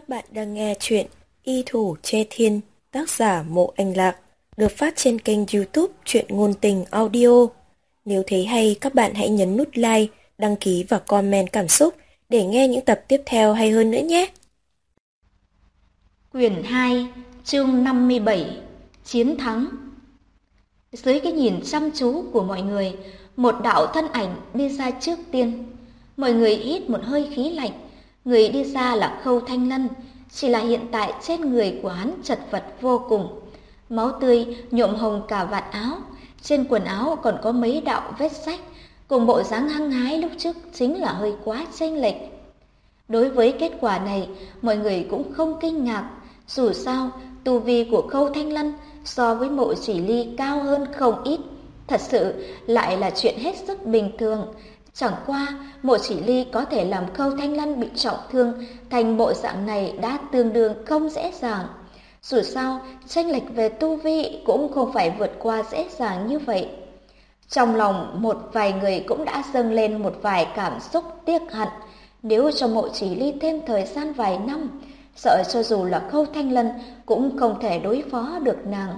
bạn đang nghe chuyện Y Thủ Che Thiên, tác giả Mộ Anh Lạc, được phát trên kênh YouTube Truyện Ngôn Tình Audio. Nếu thấy hay, các bạn hãy nhấn nút like, đăng ký và comment cảm xúc để nghe những tập tiếp theo hay hơn nữa nhé. Quyển 2, chương 57, Chiến thắng. Dưới cái nhìn chăm chú của mọi người, một đạo thân ảnh đi ra trước tiên. Mọi người hít một hơi khí lạnh. Người đi ra là Khâu Thanh Lân, chỉ là hiện tại trên người của hắn chật vật vô cùng. Máu tươi nhuộm hồng cả vạt áo, trên quần áo còn có mấy đạo vết rách, cùng bộ dáng hăng hái lúc trước chính là hơi quá chênh lệch. Đối với kết quả này, mọi người cũng không kinh ngạc, dù sao tu vi của Khâu Thanh Lân so với Mộ Chỉ Ly cao hơn không ít, thật sự lại là chuyện hết sức bình thường. Chẳng qua Mộ Chỉ Ly có thể làm Khâu Thanh Lân bị trọng thương thành bộ dạng này đã tương đương không dễ dàng. Dù sao, chênh lệch về tu vi cũng không phải vượt qua dễ dàng như vậy. Trong lòng một vài người cũng đã dâng lên một vài cảm xúc tiếc hận. Nếu cho Mộ Chỉ Ly thêm thời gian vài năm, sợ cho dù là Khâu Thanh Lân cũng không thể đối phó được nàng.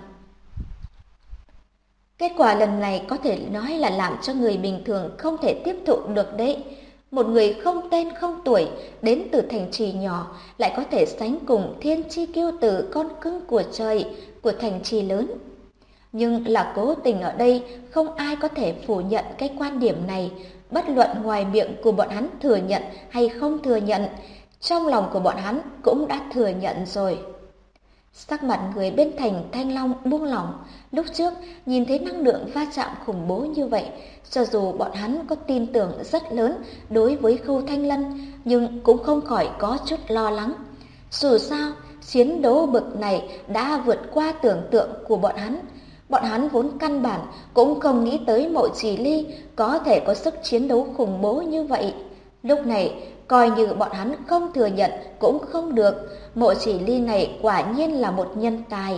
Kết quả lần này có thể nói là làm cho người bình thường không thể tiếp thụ được đấy. Một người không tên không tuổi, đến từ thành trì nhỏ, lại có thể sánh cùng thiên chi kiêu tử con cưng của trời, của thành trì lớn. Nhưng là cố tình ở đây, không ai có thể phủ nhận cái quan điểm này, bất luận ngoài miệng của bọn hắn thừa nhận hay không thừa nhận, trong lòng của bọn hắn cũng đã thừa nhận rồi. Sắc mặt người bên thành Thanh Long buông lỏng, lúc trước nhìn thấy năng lượng va chạm khủng bố như vậy, cho dù bọn hắn có tin tưởng rất lớn đối với Khâu Thanh Lân, nhưng cũng không khỏi có chút lo lắng. Dù sao, chiến đấu bực này đã vượt qua tưởng tượng của bọn hắn vốn căn bản cũng không nghĩ tới Mộ Chỉ Ly có thể có sức chiến đấu khủng bố như vậy. Lúc này, coi như bọn hắn không thừa nhận cũng không được, Mộ Chỉ Ly này quả nhiên là một nhân tài.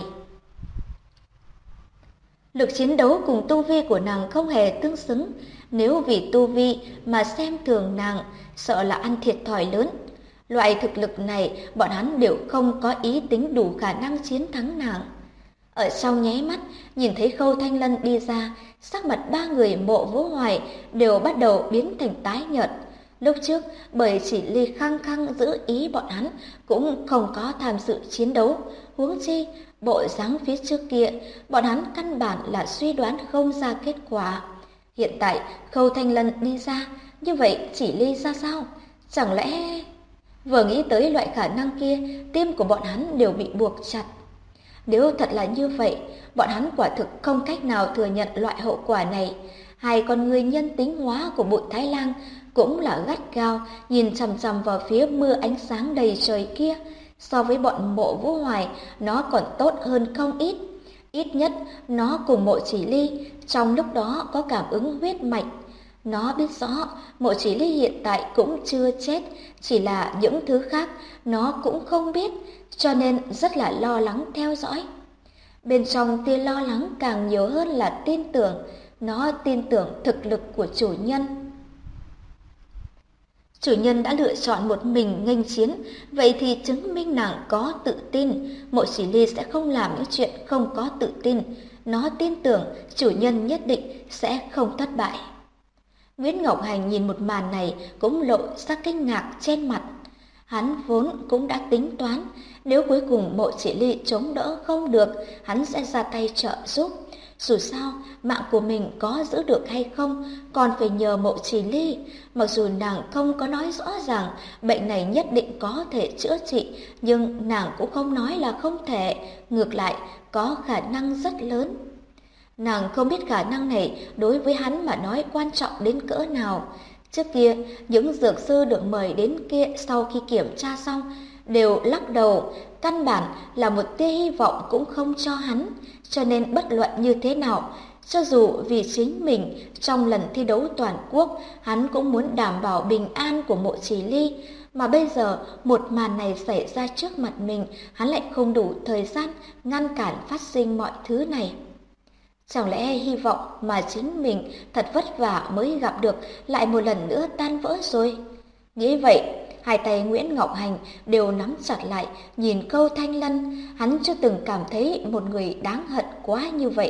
Lực chiến đấu cùng tu vi của nàng không hề tương xứng, nếu vì tu vi mà xem thường nàng, sợ là ăn thiệt thòi lớn. Loại thực lực này, bọn hắn đều không có ý tính đủ khả năng chiến thắng nàng. Ở sau nháy mắt, nhìn thấy Khâu Thanh Lân đi ra, sắc mặt ba người Mộ Vũ Hoài đều bắt đầu biến thành tái nhợt. Lúc trước, bởi Chỉ Ly khăng khăng giữ ý bọn hắn cũng không có tham dự chiến đấu, huống chi bộ dáng phía trước kia, bọn hắn căn bản là suy đoán không ra kết quả. Hiện tại Khâu Thanh Lân đi ra, như vậy Chỉ Ly ra sao? Chẳng lẽ... Vừa nghĩ tới loại khả năng kia, tim của bọn hắn đều bị buộc chặt. Nếu thật là như vậy, bọn hắn quả thực không cách nào thừa nhận loại hậu quả này. Hai con người nhân tính hóa của Bụi Thái Lang cũng là gắt gao nhìn chằm chằm vào phía mưa ánh sáng đầy trời kia. So với bọn Mộ Vũ Hoài, nó còn tốt hơn không ít. Ít nhất, nó cùng Mộ Chỉ Ly trong lúc đó có cảm ứng huyết mạch. Nó biết rõ Mộ Chỉ Ly hiện tại cũng chưa chết, chỉ là những thứ khác nó cũng không biết, cho nên rất là lo lắng theo dõi. Bên trong tia lo lắng càng nhiều hơn là tin tưởng, nó tin tưởng thực lực của chủ nhân. Chủ nhân đã lựa chọn một mình nghênh chiến, vậy thì chứng minh nàng có tự tin, Mộ Chỉ Ly sẽ không làm những chuyện không có tự tin. Nó tin tưởng chủ nhân nhất định sẽ không thất bại. Nguyễn Ngọc Hành nhìn một màn này cũng lộ ra kinh ngạc trên mặt. Hắn vốn cũng đã tính toán, nếu cuối cùng Mộ Chỉ Ly chống đỡ không được, hắn sẽ ra tay trợ giúp. Dù sao, mạng của mình có giữ được hay không, còn phải nhờ Mộ Chỉ Ly. Mặc dù nàng không có nói rõ ràng bệnh này nhất định có thể chữa trị, nhưng nàng cũng không nói là không thể, ngược lại có khả năng rất lớn. Nàng không biết khả năng này đối với hắn mà nói quan trọng đến cỡ nào. Trước kia, những dược sư được mời đến kia sau khi kiểm tra xong đều lắc đầu, căn bản là một tia hy vọng cũng không cho hắn. Cho nên bất luận như thế nào, cho dù vì chính mình trong lần thi đấu toàn quốc, hắn cũng muốn đảm bảo bình an của Mộ Chỉ Ly. Mà bây giờ một màn này xảy ra trước mặt mình, hắn lại không đủ thời gian ngăn cản phát sinh mọi thứ này. Chẳng lẽ hy vọng mà chính mình thật vất vả mới gặp được lại một lần nữa tan vỡ rồi? Nghĩ vậy, hai tay Nguyễn Ngọc Hành đều nắm chặt lại, nhìn Khâu Thanh Lân, hắn chưa từng cảm thấy một người đáng hận quá như vậy.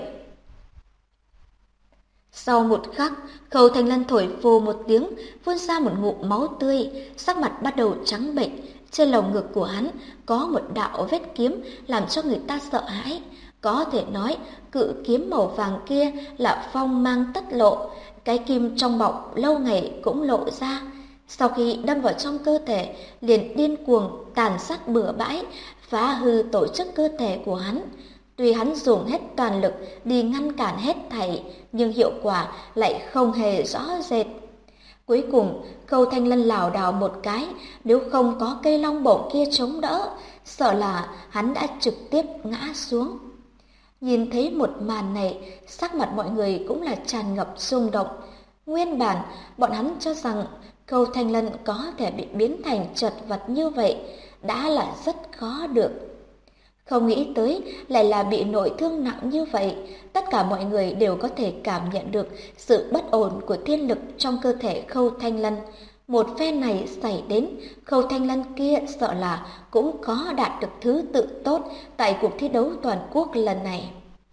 Sau một khắc, Khâu Thanh Lân thổi phù một tiếng, phun ra một ngụm máu tươi, sắc mặt bắt đầu trắng bệch. Trên lồng ngực của hắn có một đạo vết kiếm làm cho người ta sợ hãi. Có thể nói, cự kiếm màu vàng kia là phong mang tất lộ, cái kim trong bọc lâu ngày cũng lộ ra. Sau khi đâm vào trong cơ thể, liền điên cuồng tàn sát bừa bãi, phá hư tổ chức cơ thể của hắn. Tuy hắn dùng hết toàn lực đi ngăn cản hết thảy, nhưng hiệu quả lại không hề rõ rệt. Cuối cùng, Khâu Thanh Lân lảo đảo một cái, nếu không có cây long bổng kia chống đỡ, sợ là hắn đã trực tiếp ngã xuống. Nhìn thấy một màn này, sắc mặt mọi người cũng là tràn ngập rung động. Nguyên bản, bọn hắn cho rằng Khâu Thanh Lân có thể bị biến thành chật vật như vậy, đã là rất khó được. Không nghĩ tới lại là bị nội thương nặng như vậy, tất cả mọi người đều có thể cảm nhận được sự bất ổn của thiên lực trong cơ thể Khâu Thanh Lân. Một phe này xảy đến, Khâu Thanh Lân kia sợ là cũng có đạt được thứ tự tốt tại cuộc thi đấu toàn quốc lần này.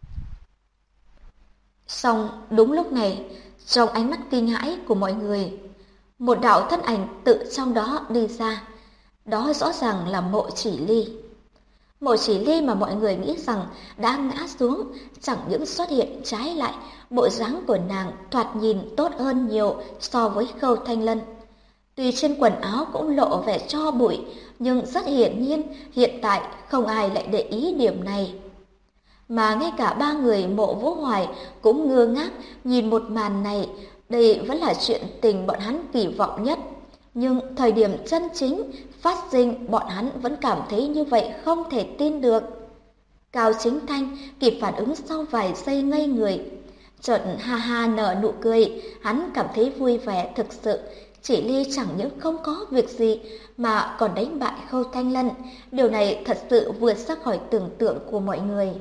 Song đúng lúc này, trong ánh mắt kinh hãi của mọi người, một đạo thân ảnh tự trong đó đi ra. Đó rõ ràng là Mộ Chỉ Ly. Mộ Chỉ Ly mà mọi người nghĩ rằng đã ngã xuống, chẳng những xuất hiện trái lại, bộ dáng của nàng thoạt nhìn tốt hơn nhiều so với Khâu Thanh Lân. Tuy trên quần áo cũng lộ vẻ tro bụi, nhưng rất hiển nhiên hiện tại không ai lại để ý điểm này. Mà ngay cả ba người Mộ Vũ Hoài cũng ngơ ngác nhìn một màn này, đây vẫn là chuyện tình bọn hắn kỳ vọng nhất. Nhưng thời điểm chân chính phát sinh, bọn hắn vẫn cảm thấy như vậy không thể tin được. Cao Chính Thanh kịp phản ứng sau vài giây ngây người, chợt ha ha nở nụ cười, hắn cảm thấy vui vẻ thực sự. Chỉ Ly chẳng những không có việc gì mà còn đánh bại Khâu Thanh Lân, điều này thật sự vượt ra khỏi tưởng tượng của mọi người.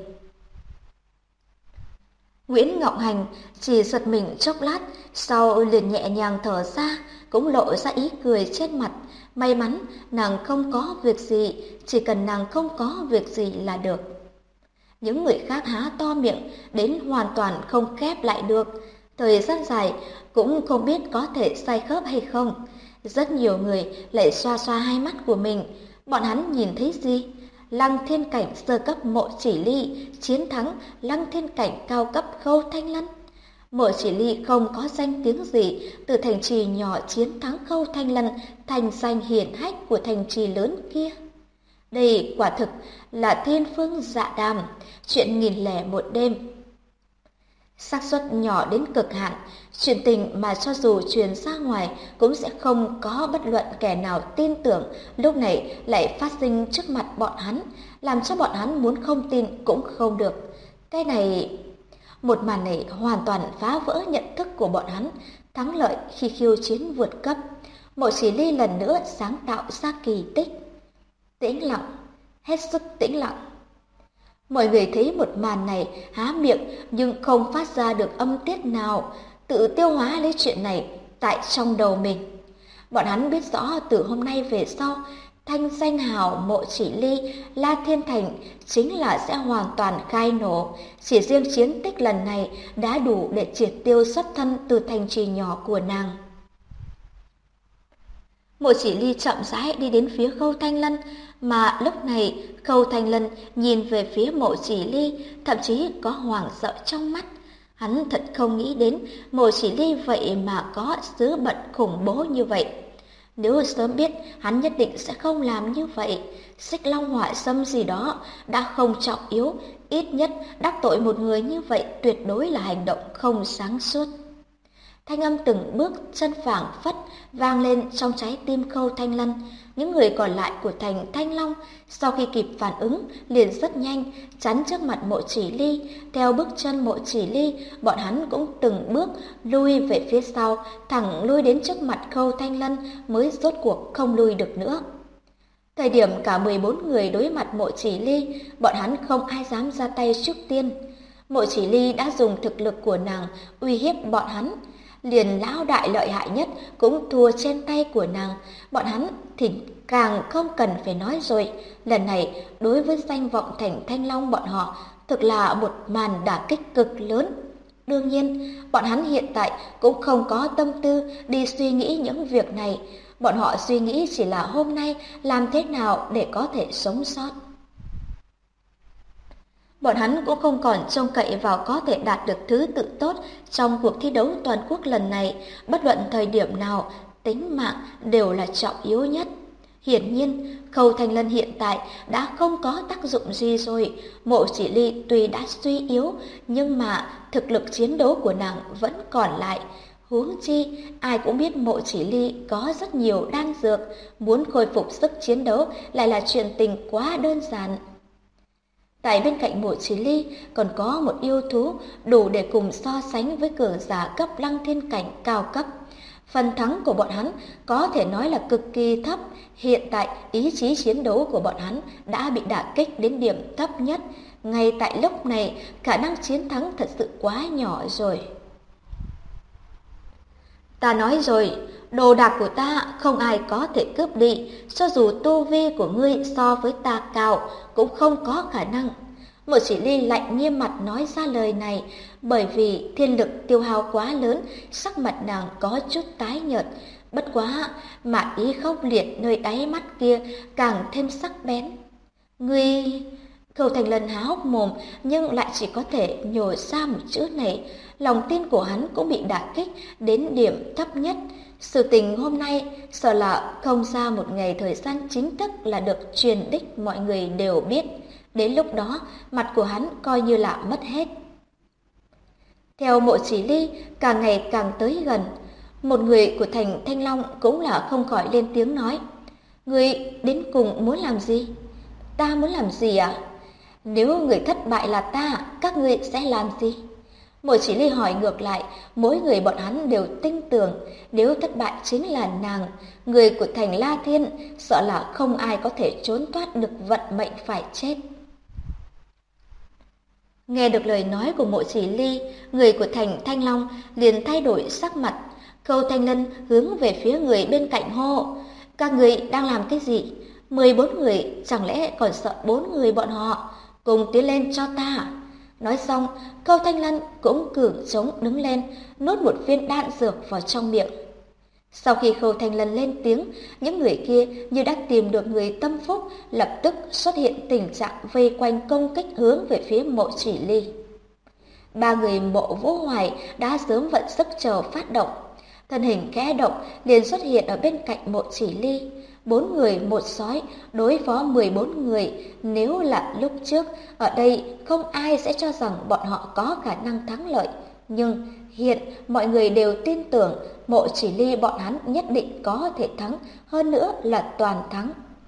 Nguyễn Ngọc Hành chỉ giật mình chốc lát, sau liền nhẹ nhàng thở ra, cũng lộ ra ý cười trên mặt. May mắn nàng không có việc gì, chỉ cần nàng không có việc gì là được. Những người khác há to miệng đến hoàn toàn không khép lại được, thời gian dài cũng không biết có thể sai khớp hay không. Rất nhiều người lại xoa xoa hai mắt của mình, bọn hắn nhìn thấy gì? Lăng Thiên Cảnh sơ cấp Mộ Chỉ Ly chiến thắng Lăng Thiên Cảnh cao cấp Khâu Thanh Lân. Mộ Chỉ Ly không có danh tiếng gì, từ thành trì nhỏ chiến thắng Khâu Thanh Lân thành danh hiển hách của thành trì lớn kia. Đây quả thực là thiên phương dạ đàm, chuyện 1001 đêm. Xác suất nhỏ đến cực hạn, chuyện tình mà cho dù truyền ra ngoài cũng sẽ không có bất luận kẻ nào tin tưởng, lúc này lại phát sinh trước mặt bọn hắn, làm cho bọn hắn muốn không tin cũng không được. Cái này, một màn này hoàn toàn phá vỡ nhận thức của bọn hắn, thắng lợi khi khiêu chiến vượt cấp. Mộ Chỉ Ly lần nữa sáng tạo ra kỳ tích. Tĩnh lặng, hết sức tĩnh lặng. Mọi người thấy một màn này há miệng nhưng không phát ra được âm tiết nào, tự tiêu hóa lấy chuyện này tại trong đầu mình. Bọn hắn biết rõ từ hôm nay về sau, thanh danh hào Mộ Chỉ Ly, La Thiên Thành chính là sẽ hoàn toàn khai nổ. Chỉ riêng chiến tích lần này đã đủ để triệt tiêu xuất thân từ thành trì nhỏ của nàng. Mộ Chỉ Ly chậm rãi đi đến phía Khâu Thanh Lân, mà lúc này Khâu Thanh Lân nhìn về phía Mộ Chỉ Ly, thậm chí có hoảng sợ trong mắt. Hắn thật không nghĩ đến Mộ Chỉ Ly vậy mà có sứ bận khủng bố như vậy. Nếu sớm biết, hắn nhất định sẽ không làm như vậy. Xích Long Hỏa Xâm gì đó đã không trọng yếu, ít nhất đắc tội một người như vậy tuyệt đối là hành động không sáng suốt. Thanh âm từng bước chân phảng phất vang lên trong trái tim Khâu Thanh Lân. Những người còn lại của thành Thanh Long sau khi kịp phản ứng liền rất nhanh chắn trước mặt Mộ Chỉ Ly. Theo bước chân Mộ Chỉ Ly, bọn hắn cũng từng bước lui về phía sau, thẳng lui đến trước mặt Khâu Thanh Lân mới rốt cuộc không lui được nữa. Thời điểm cả 14 người đối mặt Mộ Chỉ Ly, bọn hắn không ai dám ra tay trước tiên. Mộ Chỉ Ly đã dùng thực lực của nàng uy hiếp bọn hắn. liền lão đại lợi hại nhất cũng thua trên tay của nàng. Bọn hắn thì càng không cần phải nói rồi. Lần này đối với danh vọng thành Thanh Long bọn họ thực là một màn đả kích cực lớn. Đương nhiên, bọn hắn hiện tại cũng không có tâm tư đi suy nghĩ những việc này. Bọn họ suy nghĩ chỉ là hôm nay làm thế nào để có thể sống sót. Bọn hắn cũng không còn trông cậy vào có thể đạt được thứ tự tốt trong cuộc thi đấu toàn quốc lần này. Bất luận thời điểm nào, tính mạng đều là trọng yếu nhất. Hiển nhiên, Khâu Thanh Lân hiện tại đã không có tác dụng gì rồi. Mộ Chỉ Ly tuy đã suy yếu, nhưng mà thực lực chiến đấu của nàng vẫn còn lại. Huống chi, ai cũng biết Mộ Chỉ Ly có rất nhiều đan dược, muốn khôi phục sức chiến đấu lại là chuyện tình quá đơn giản. Tại bên cạnh Mộ Chỉ Ly còn có một yêu thú đủ để cùng so sánh với cường giả cấp Lăng Thiên cảnh cao cấp. Phần thắng của bọn hắn có thể nói là cực kỳ thấp. Hiện tại ý chí chiến đấu của bọn hắn đã bị đả kích đến điểm thấp nhất. Ngay tại lúc này khả năng chiến thắng thật sự quá nhỏ rồi. Ta nói rồi, đồ đạc của ta không ai có thể cướp đi. Cho dù tu vi của ngươi so với ta cao cũng không có khả năng. Mộ Chỉ Ly lạnh nghiêm mặt nói ra lời này, bởi vì thiên lực tiêu hao quá lớn, sắc mặt nàng có chút tái nhợt. Bất quá, mà ý khốc liệt nơi đáy mắt kia càng thêm sắc bén. Ngươi... Khâu Thành Lân há hốc mồm nhưng lại chỉ có thể nhổ ra một chữ này. Lòng tin của hắn cũng bị đả kích đến điểm thấp nhất. Sự tình hôm nay sợ là không ra một ngày thời gian chính thức là được truyền đích mọi người đều biết. Đến lúc đó, mặt của hắn coi như là mất hết. Theo Mộ Chỉ Ly càng ngày càng tới gần, một người của thành Thanh Long cũng là không khỏi lên tiếng nói. Ngươi đến cùng muốn làm gì? Ta muốn làm gì à? Nếu người thất bại là ta, các ngươi sẽ làm gì? Mộ Chỉ Ly hỏi ngược lại, mỗi người bọn hắn đều tin tưởng, nếu thất bại chính là nàng, người của thành La Thiên, sợ là không ai có thể trốn thoát được vận mệnh phải chết. Nghe được lời nói của Mộ Chỉ Ly, người của thành Thanh Long liền thay đổi sắc mặt. Khâu Thanh Lân hướng về phía người bên cạnh hô, các người đang làm cái gì? 14 người, chẳng lẽ còn sợ 4 người bọn họ? Cùng tiến lên cho ta. Nói xong, Khâu Thanh Lân cũng cử trống đứng lên, nuốt một viên đan dược vào trong miệng. Sau khi Khâu Thanh Lân lên tiếng, những người kia như đã tìm được người tâm phúc, lập tức xuất hiện tình trạng vây quanh công kích hướng về phía Mộ Chỉ Ly. Ba người Mộ Vũ Hoài đã sớm vận sức chờ phát động. Thân hình khẽ động liền xuất hiện ở bên cạnh Mộ Chỉ Ly. 4 người một sói đối phó 14 người, nếu là lúc trước, ở đây không ai sẽ cho rằng bọn họ có khả năng thắng lợi. Nhưng hiện mọi người đều tin tưởng Mộ Chỉ Ly bọn hắn nhất định có thể thắng, hơn nữa là toàn thắng.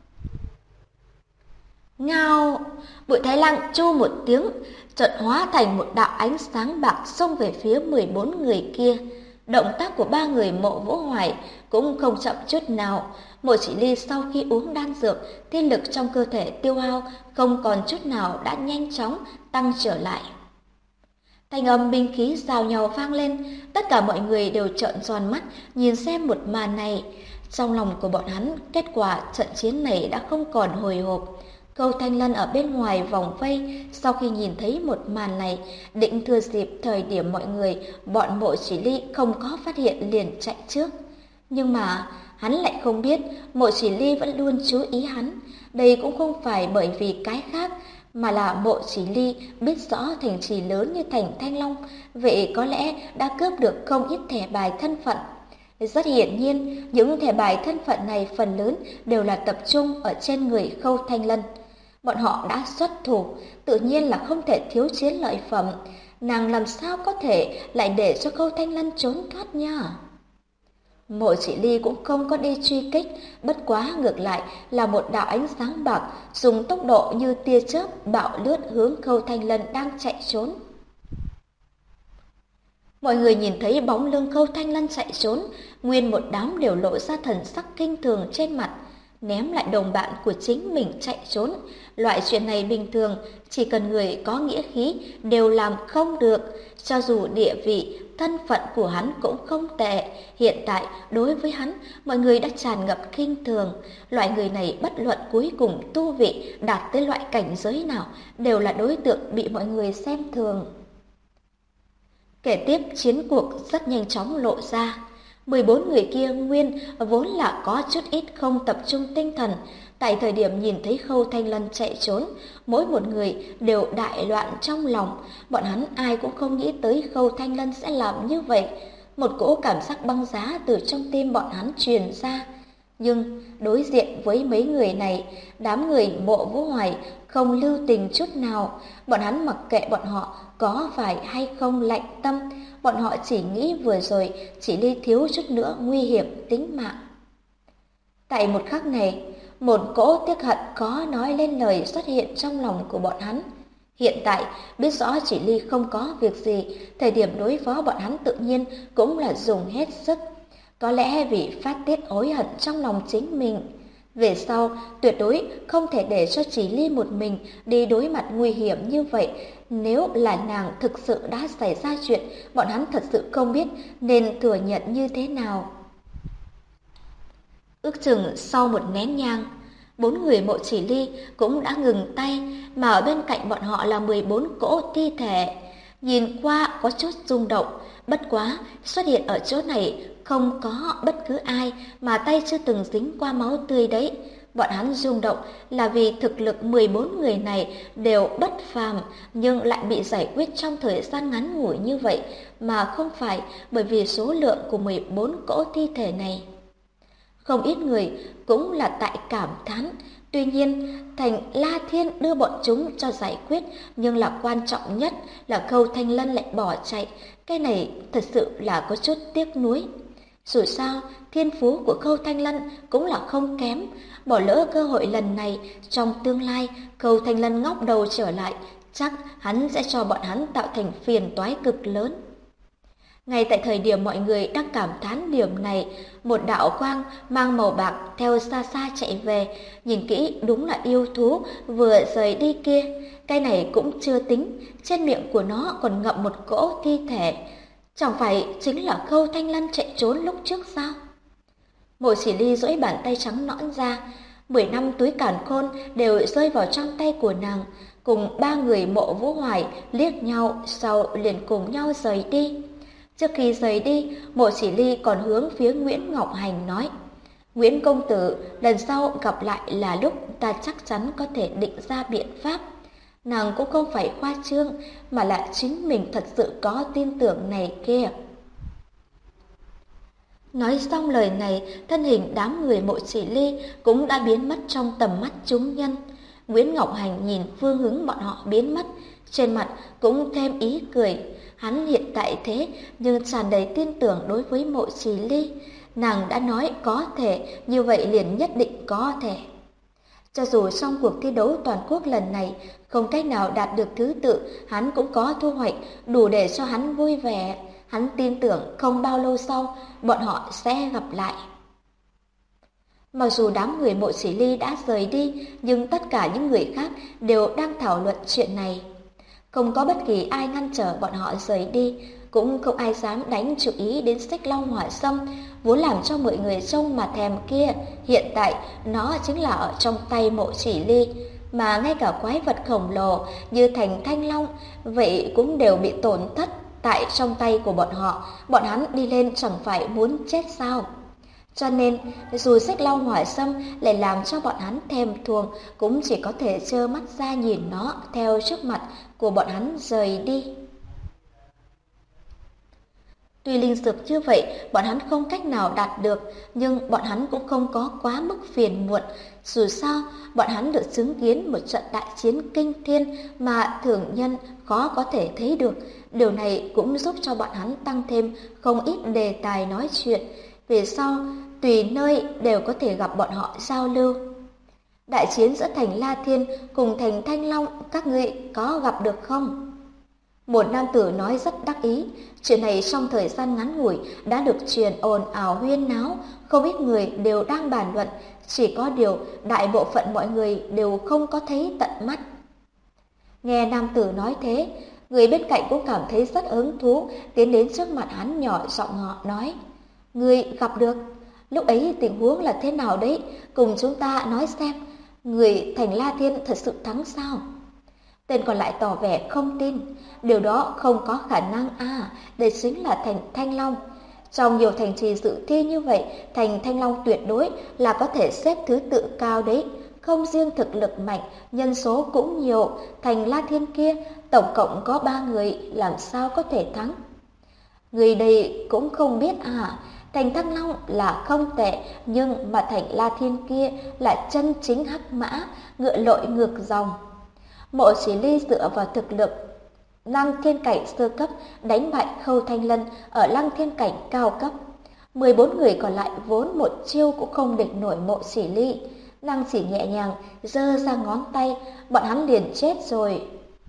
Ngao! Bụi Thái Lăng chu một tiếng, chợt hóa thành một đạo ánh sáng bạc xông về phía 14 người kia. Động tác của ba người Mộ Vũ Hoài cũng không chậm chút nào. Mộ Chỉ Ly sau khi uống đan dược, thiên lực trong cơ thể tiêu hao không còn chút nào đã nhanh chóng tăng trở lại. Thanh âm binh khí giao nhau vang lên, tất cả mọi người đều trợn tròn mắt nhìn xem một màn này. Trong lòng của bọn hắn, kết quả trận chiến này đã không còn hồi hộp. Khâu Thanh Lân ở bên ngoài vòng vây, sau khi nhìn thấy một màn này, định thừa dịp thời điểm mọi người, bọn Mộ Chỉ Ly không có phát hiện liền chạy trước. Nhưng mà hắn lại không biết Mộ Chỉ Ly vẫn luôn chú ý hắn. Đây cũng không phải bởi vì cái khác, mà là Mộ Chỉ Ly biết rõ thành trì lớn như thành Thanh Long, vậy có lẽ đã cướp được không ít thẻ bài thân phận. Rất hiển nhiên, những thẻ bài thân phận này phần lớn đều là tập trung ở trên người Khâu Thanh Lân. Bọn họ đã xuất thủ, tự nhiên là không thể thiếu chiến lợi phẩm. Nàng làm sao có thể lại để cho Khâu Thanh Lân trốn thoát nha? Mộ Chỉ Ly cũng không có đi truy kích, bất quá ngược lại là một đạo ánh sáng bạc dùng tốc độ như tia chớp bạo lướt hướng Khâu Thanh Lân đang chạy trốn. Mọi người nhìn thấy bóng lưng Khâu Thanh Lân chạy trốn, nguyên một đám đều lộ ra thần sắc kinh thường trên mặt. Ném lại đồng bạn của chính mình chạy trốn, Loại chuyện này bình thường, chỉ cần người có nghĩa khí đều làm không được, cho dù địa vị, thân phận của hắn cũng không tệ. Hiện tại, đối với hắn, mọi người đã tràn ngập khinh thường. Loại người này bất luận cuối cùng tu vị đạt tới loại cảnh giới nào, đều là đối tượng bị mọi người xem thường. Kể tiếp, chiến cuộc rất nhanh chóng lộ ra. 14 người kia nguyên vốn là có chút ít không tập trung tinh thần. Tại thời điểm nhìn thấy Khâu Thanh Lân chạy trốn, mỗi một người đều đại loạn trong lòng. Bọn hắn ai cũng không nghĩ tới Khâu Thanh Lân sẽ làm như vậy. Một cỗ cảm giác băng giá từ trong tim bọn hắn truyền ra. Nhưng đối diện với mấy người này, đám người Mộ Vũ Hoài không lưu tình chút nào. Bọn hắn mặc kệ bọn họ có phải hay không lạnh tâm, bọn họ chỉ nghĩ vừa rồi chỉ Ly thiếu chút nữa nguy hiểm tính mạng. Tại một khắc này, một cỗ tiếc hận khó nói lên lời xuất hiện trong lòng của bọn hắn. Hiện tại, biết rõ chỉ Ly không có việc gì, thời điểm đối phó bọn hắn tự nhiên cũng là dùng hết sức. Có lẽ vì phát tiết hối hận trong lòng chính mình. Về sau, tuyệt đối không thể để cho chỉ Ly một mình đi đối mặt nguy hiểm như vậy. Nếu là nàng thực sự đã xảy ra chuyện, bọn hắn thật sự không biết nên thừa nhận như thế nào. Ước chừng sau một nén nhang, 4 người Mộ Chỉ Ly cũng đã ngừng tay, mà ở bên cạnh bọn họ là 14 cỗ thi thể. Nhìn qua có chút rung động, bất quá xuất hiện ở chỗ này không có bất cứ ai mà tay chưa từng dính qua máu tươi đấy. Bọn hắn rung động là vì thực lực 14 người này đều bất phàm, nhưng lại bị giải quyết trong thời gian ngắn ngủi như vậy, mà không phải bởi vì số lượng của 14 cỗ thi thể này. Không ít người cũng là tại cảm thán. Tuy nhiên, Thành La Thiên đưa bọn chúng cho giải quyết, nhưng là quan trọng nhất là Khâu Thanh Lân lại bỏ chạy. Cái này thật sự là có chút tiếc nuối. Dù sao, thiên phú của Khâu Thanh Lân cũng là không kém. Bỏ lỡ cơ hội lần này, trong tương lai, Khâu Thanh Lân ngóc đầu trở lại, chắc hắn sẽ cho bọn hắn tạo thành phiền toái cực lớn. Ngay tại thời điểm mọi người đang cảm thán điểm này, một đạo quang mang màu bạc theo xa xa chạy về. Nhìn kỹ đúng là yêu thú vừa rời đi kia. Cái này cũng chưa tính, trên miệng của nó còn ngậm một cỗ thi thể. Chẳng phải chính là Khâu Thanh Lân chạy trốn lúc trước sao? Mộ Chỉ Ly duỗi bàn tay trắng nõn ra, 10 năm túi càn khôn đều rơi vào trong tay của nàng. Cùng 3 người Mộ Vũ Hoài liếc nhau, sau liền cùng nhau rời đi. Trước khi rời đi, Mộ Chỉ Ly còn hướng phía Nguyễn Ngọc Hành nói: Nguyễn công tử, lần sau gặp lại là lúc ta chắc chắn có thể định ra biện pháp. Nàng cũng không phải khoa trương, mà là chính mình thật sự có tin tưởng này kia. Nói xong lời này, thân hình đám người Mộ Chỉ Ly cũng đã biến mất trong tầm mắt chúng nhân. Nguyễn Ngọc Hành nhìn phương hướng bọn họ biến mất, trên mặt cũng thêm ý cười. Hắn hiện tại thế nhưng tràn đầy tin tưởng đối với Mộ Chỉ Ly. Nàng đã nói có thể, như vậy liền nhất định có thể. Cho dù trong cuộc thi đấu toàn quốc lần này không cách nào đạt được thứ tự, hắn cũng có thu hoạch đủ để cho hắn vui vẻ. Hắn tin tưởng không bao lâu sau bọn họ sẽ gặp lại. Mặc dù đám người Mộ Chỉ Ly đã rời đi, nhưng tất cả những người khác đều đang thảo luận chuyện này. Không có bất kỳ ai ngăn trở bọn họ rời đi, cũng không ai dám đánh chú ý đến Xích Long Hỏa Sâm, vốn làm cho mọi người trông mà thèm kia. Hiện tại nó chính là ở trong tay Mộ Chỉ Ly, mà ngay cả quái vật khổng lồ như Thành Thanh Long vậy cũng đều bị tổn thất tại trong tay của bọn họ. Bọn hắn đi lên chẳng phải muốn chết sao? Cho nên, dù Xích Long Hỏa Sâm lại làm cho bọn hắn thèm thuồng, cũng chỉ có thể trơ mắt ra nhìn nó theo trước mặt của bọn hắn rời đi. Tuy linh dược như vậy, bọn hắn không cách nào đạt được, nhưng bọn hắn cũng không có quá mức phiền muộn. Dù sao, bọn hắn được chứng kiến một trận đại chiến kinh thiên mà thường nhân khó có thể thấy được. Điều này cũng giúp cho bọn hắn tăng thêm không ít đề tài nói chuyện. Về sau, tùy nơi đều có thể gặp bọn họ giao lưu. Đại chiến giữa Thành La Thiên cùng Thành Thanh Long, các ngươi có gặp được không? Một nam tử nói rất đắc ý. Chuyện này trong thời gian ngắn ngủi đã được truyền ồn ào huyên náo, không ít người đều đang bàn luận chỉ có điều đại bộ phận mọi người đều không có thấy tận mắt. Nghe nam tử nói thế, người bên cạnh cũng cảm thấy rất hứng thú, tiến đến trước mặt hắn nhỏ giọng họ nói: "Người gặp được, lúc ấy tình huống là thế nào đấy, cùng chúng ta nói xem, người Thành La Thiên thật sự thắng sao?" Tên còn lại tỏ vẻ không tin, điều đó không có khả năng đây chính là thành Thanh Long. Trong nhiều thành trì dự thi như vậy, thành Thanh Long tuyệt đối là có thể xếp thứ tự cao đấy. Không riêng thực lực mạnh, nhân số cũng nhiều, thành La Thiên kia tổng cộng có 3 người, làm sao có thể thắng? Người đây cũng không biết thành Thăng Long là không tệ, nhưng mà thành La Thiên kia là chân chính hắc mã, ngựa lội ngược dòng. Mộ Chỉ Ly dựa vào thực lực Lăng Thiên cảnh sơ cấp đánh bại Khâu Thanh Lân ở Lăng Thiên cảnh cao cấp. 14 người còn lại vốn một chiêu cũng không địch nổi Mộ Chỉ Ly. Lăng chỉ nhẹ nhàng giơ ra ngón tay, bọn hắn liền chết rồi.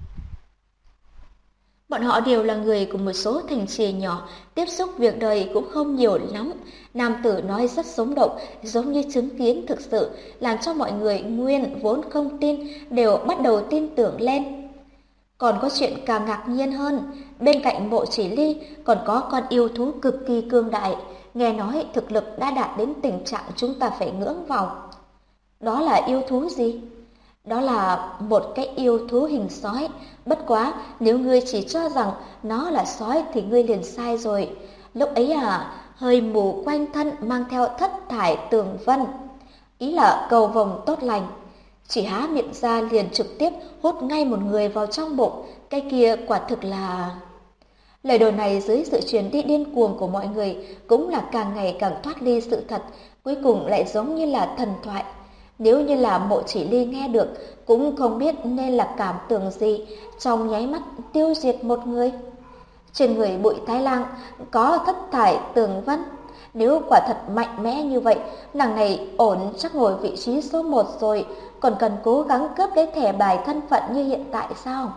Bọn họ đều là người của một số thành trì nhỏ, tiếp xúc việc đời cũng không nhiều lắm. Nam tử nói rất sống động, giống như chứng kiến thực sự, làm cho mọi người nguyên vốn không tin đều bắt đầu tin tưởng lên. Còn có chuyện càng ngạc nhiên hơn, bên cạnh Mộ Chỉ Ly còn có con yêu thú cực kỳ cương đại, nghe nói thực lực đã đạt đến tình trạng chúng ta phải ngưỡng vọng. Đó là yêu thú gì? Đó là một cái yêu thú hình sói, bất quá nếu ngươi chỉ cho rằng nó là sói thì ngươi liền sai rồi. Lúc ấy hơi mù quanh thân mang theo thất thải tường vân, ý là cầu vồng tốt lành. Chỉ há miệng ra liền trực tiếp hút ngay một người vào trong bụng, cái kia quả thực là... Lời đồn này dưới sự truyền đi điên cuồng của mọi người cũng là càng ngày càng thoát ly sự thật, cuối cùng lại giống như là thần thoại. Nếu như là Mộ Chỉ Ly nghe được, cũng không biết nên là cảm tưởng gì, trong nháy mắt tiêu diệt một người. Trên người Bụi Thái Lang có thất thải tường vân, nếu quả thật mạnh mẽ như vậy, nàng này ổn chắc ngồi vị trí số 1 rồi, còn cần cố gắng cướp lấy thẻ bài thân phận như hiện tại sao?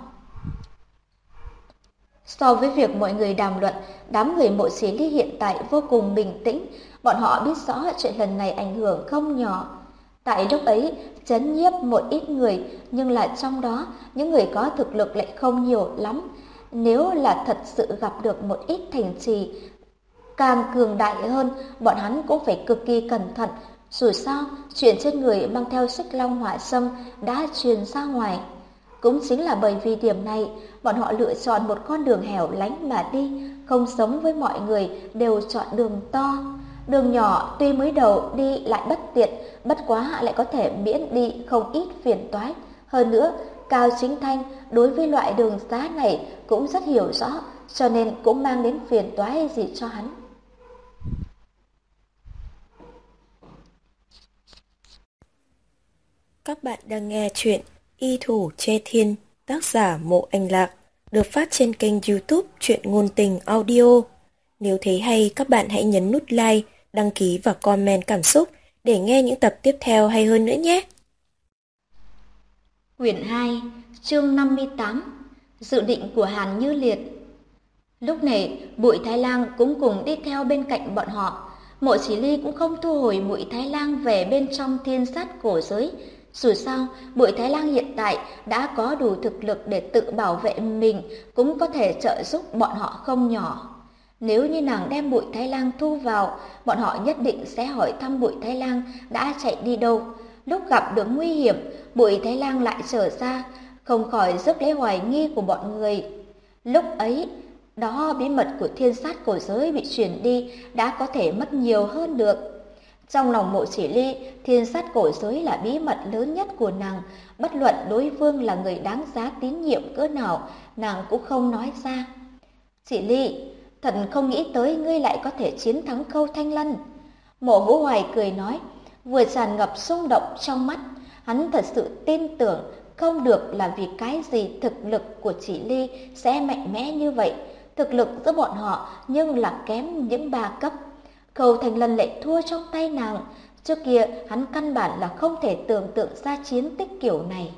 So với việc mọi người đàm luận, đám người Mộ Chỉ Ly hiện tại vô cùng bình tĩnh, bọn họ biết rõ chuyện lần này ảnh hưởng không nhỏ. Tại lúc ấy, trấn nhiếp một ít người, nhưng là trong đó, những người có thực lực lại không nhiều lắm. Nếu là thật sự gặp được một ít thành trì càng cường đại hơn, bọn hắn cũng phải cực kỳ cẩn thận. Dù sao, chuyện trên người mang theo Xích Long Hỏa Sâm đã truyền ra ngoài. Cũng chính là bởi vì điểm này, bọn họ lựa chọn một con đường hẻo lánh mà đi, không sống với mọi người, đều chọn đường to. Đường nhỏ tuy mới đầu đi lại bất tiện, bất quá lại có thể miễn đi không ít phiền toái. Hơn nữa, Cao Chính Thanh đối với loại đường xá này cũng rất hiểu rõ, cho nên cũng mang đến phiền toái gì cho hắn. Các bạn đang nghe chuyện Y Thủ Che Thiên, tác giả Mộ Anh Lạc, được phát trên kênh YouTube Truyện Ngôn Tình Audio. Nếu thấy hay, các bạn hãy nhấn nút like, đăng ký và comment cảm xúc để nghe những tập tiếp theo hay hơn nữa nhé. Quyển 2, chương 58, dự định của Hàn Như Liệt. Lúc này, Bụi Thái Lang cũng cùng đi theo bên cạnh bọn họ. Mộ Chỉ Ly cũng không thu hồi Bụi Thái Lang về bên trong thiên sát cổ giới. Dù sao, Bụi Thái Lang hiện tại đã có đủ thực lực để tự bảo vệ mình, cũng có thể trợ giúp bọn họ không nhỏ. Nếu như nàng đem Bụi Thái Lang thu vào, bọn họ nhất định sẽ hỏi thăm Bụi Thái Lang đã chạy đi đâu. Lúc gặp được nguy hiểm, Bụi Thái Lang lại trở ra, không khỏi rước lấy hoài nghi của bọn người. Lúc ấy, đó bí mật của thiên sát cổ giới bị truyền đi đã có thể mất nhiều hơn được. Trong lòng Mộ Chỉ Ly, thiên sát cổ giới là bí mật lớn nhất của nàng, bất luận đối phương là người đáng giá tín nhiệm cỡ nào, nàng cũng không nói ra. Chỉ Ly, thật không nghĩ tới ngươi lại có thể chiến thắng Khâu Thanh Lân. Mộ Vũ Hoài cười nói, vừa tràn ngập xung động trong mắt, hắn thật sự tin tưởng không được là vì cái gì thực lực của Chỉ Ly sẽ mạnh mẽ như vậy. Thực lực giữa bọn họ nhưng là kém những 3 cấp. Khâu Thanh Lân lại thua trong tay nàng. Trước kia hắn căn bản là không thể tưởng tượng ra chiến tích kiểu này.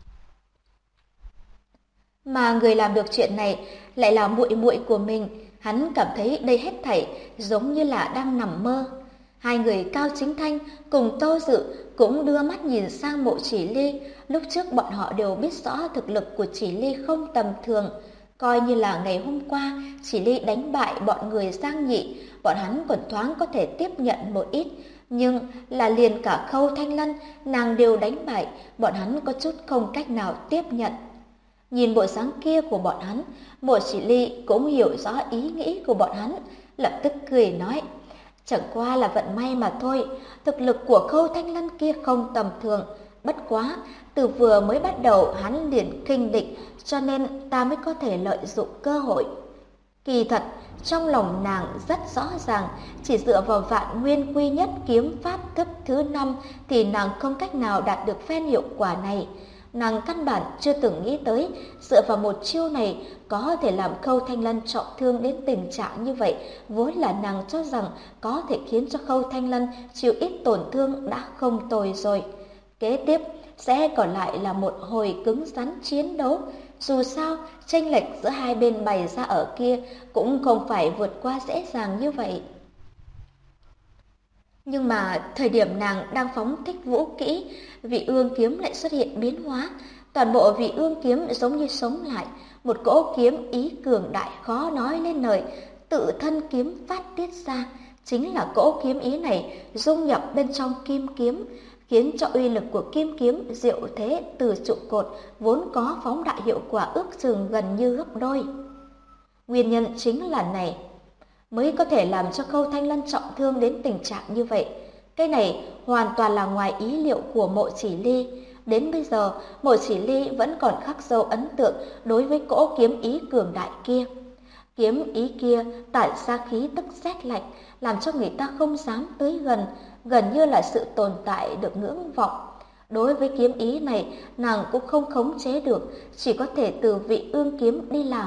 Mà người làm được chuyện này lại là muội muội của mình. Hắn cảm thấy đây hết thảy giống như là đang nằm mơ. Hai người Cao Chính Thanh cùng Tô Dự cũng đưa mắt nhìn sang Mộ Chỉ Ly. Lúc trước bọn họ đều biết rõ thực lực của Chỉ Ly không tầm thường. Coi như là ngày hôm qua Chỉ Ly đánh bại bọn người Giang Nhị, bọn hắn còn thoáng có thể tiếp nhận một ít. Nhưng là liền cả Khâu Thanh Lân nàng đều đánh bại, bọn hắn có chút không cách nào tiếp nhận. Nhìn bộ dáng kia của bọn hắn, Mộ Chỉ Ly cũng hiểu rõ ý nghĩ của bọn hắn, lập tức cười nói: chẳng qua là vận may mà thôi, thực lực của Khâu Thanh Lân kia không tầm thường, bất quá từ vừa mới bắt đầu hắn liền khinh địch, cho nên ta mới có thể lợi dụng cơ hội. Kỳ thật, trong lòng nàng rất rõ ràng, chỉ dựa vào Vạn Nguyên Quy Nhất kiếm pháp cấp thứ 5 thì nàng không cách nào đạt được phen hiệu quả này. Nàng căn bản chưa từng nghĩ tới dựa vào một chiêu này có thể làm Khâu Thanh Lân trọng thương đến tình trạng như vậy, vốn là nàng cho rằng có thể khiến cho Khâu Thanh Lân chịu ít tổn thương đã không tồi rồi. Kế tiếp sẽ còn lại là một hồi cứng rắn chiến đấu. Dù sao, chênh lệch giữa hai bên bày ra ở kia cũng không phải vượt qua dễ dàng như vậy. Nhưng mà thời điểm nàng đang phóng thích vũ kỹ, Vị Ương kiếm lại xuất hiện biến hóa. Toàn bộ Vị Ương kiếm giống như sống lại, một cỗ kiếm ý cường đại khó nói lên lời, tự thân kiếm phát tiết ra. Chính là cỗ kiếm ý này dung nhập bên trong kim kiếm, khiến cho uy lực của kim kiếm diệu thế từ trụ cột vốn có phóng đại hiệu quả ước chừng gần như gấp đôi. Nguyên nhân chính là này mới có thể làm cho Khâu Thanh Lân trọng thương đến tình trạng như vậy. Cái này hoàn toàn là ngoài ý liệu của Mộ Chỉ Ly. Đến bây giờ, Mộ Chỉ Ly vẫn còn khắc sâu ấn tượng đối với cỗ kiếm ý cường đại kia. Kiếm ý kia tản ra khí tức rét lạnh, làm cho người ta không dám tới gần, gần như là sự tồn tại được ngưỡng vọng. Đối với kiếm ý này, nàng cũng không khống chế được, chỉ có thể từ Vị Ương kiếm đi làm.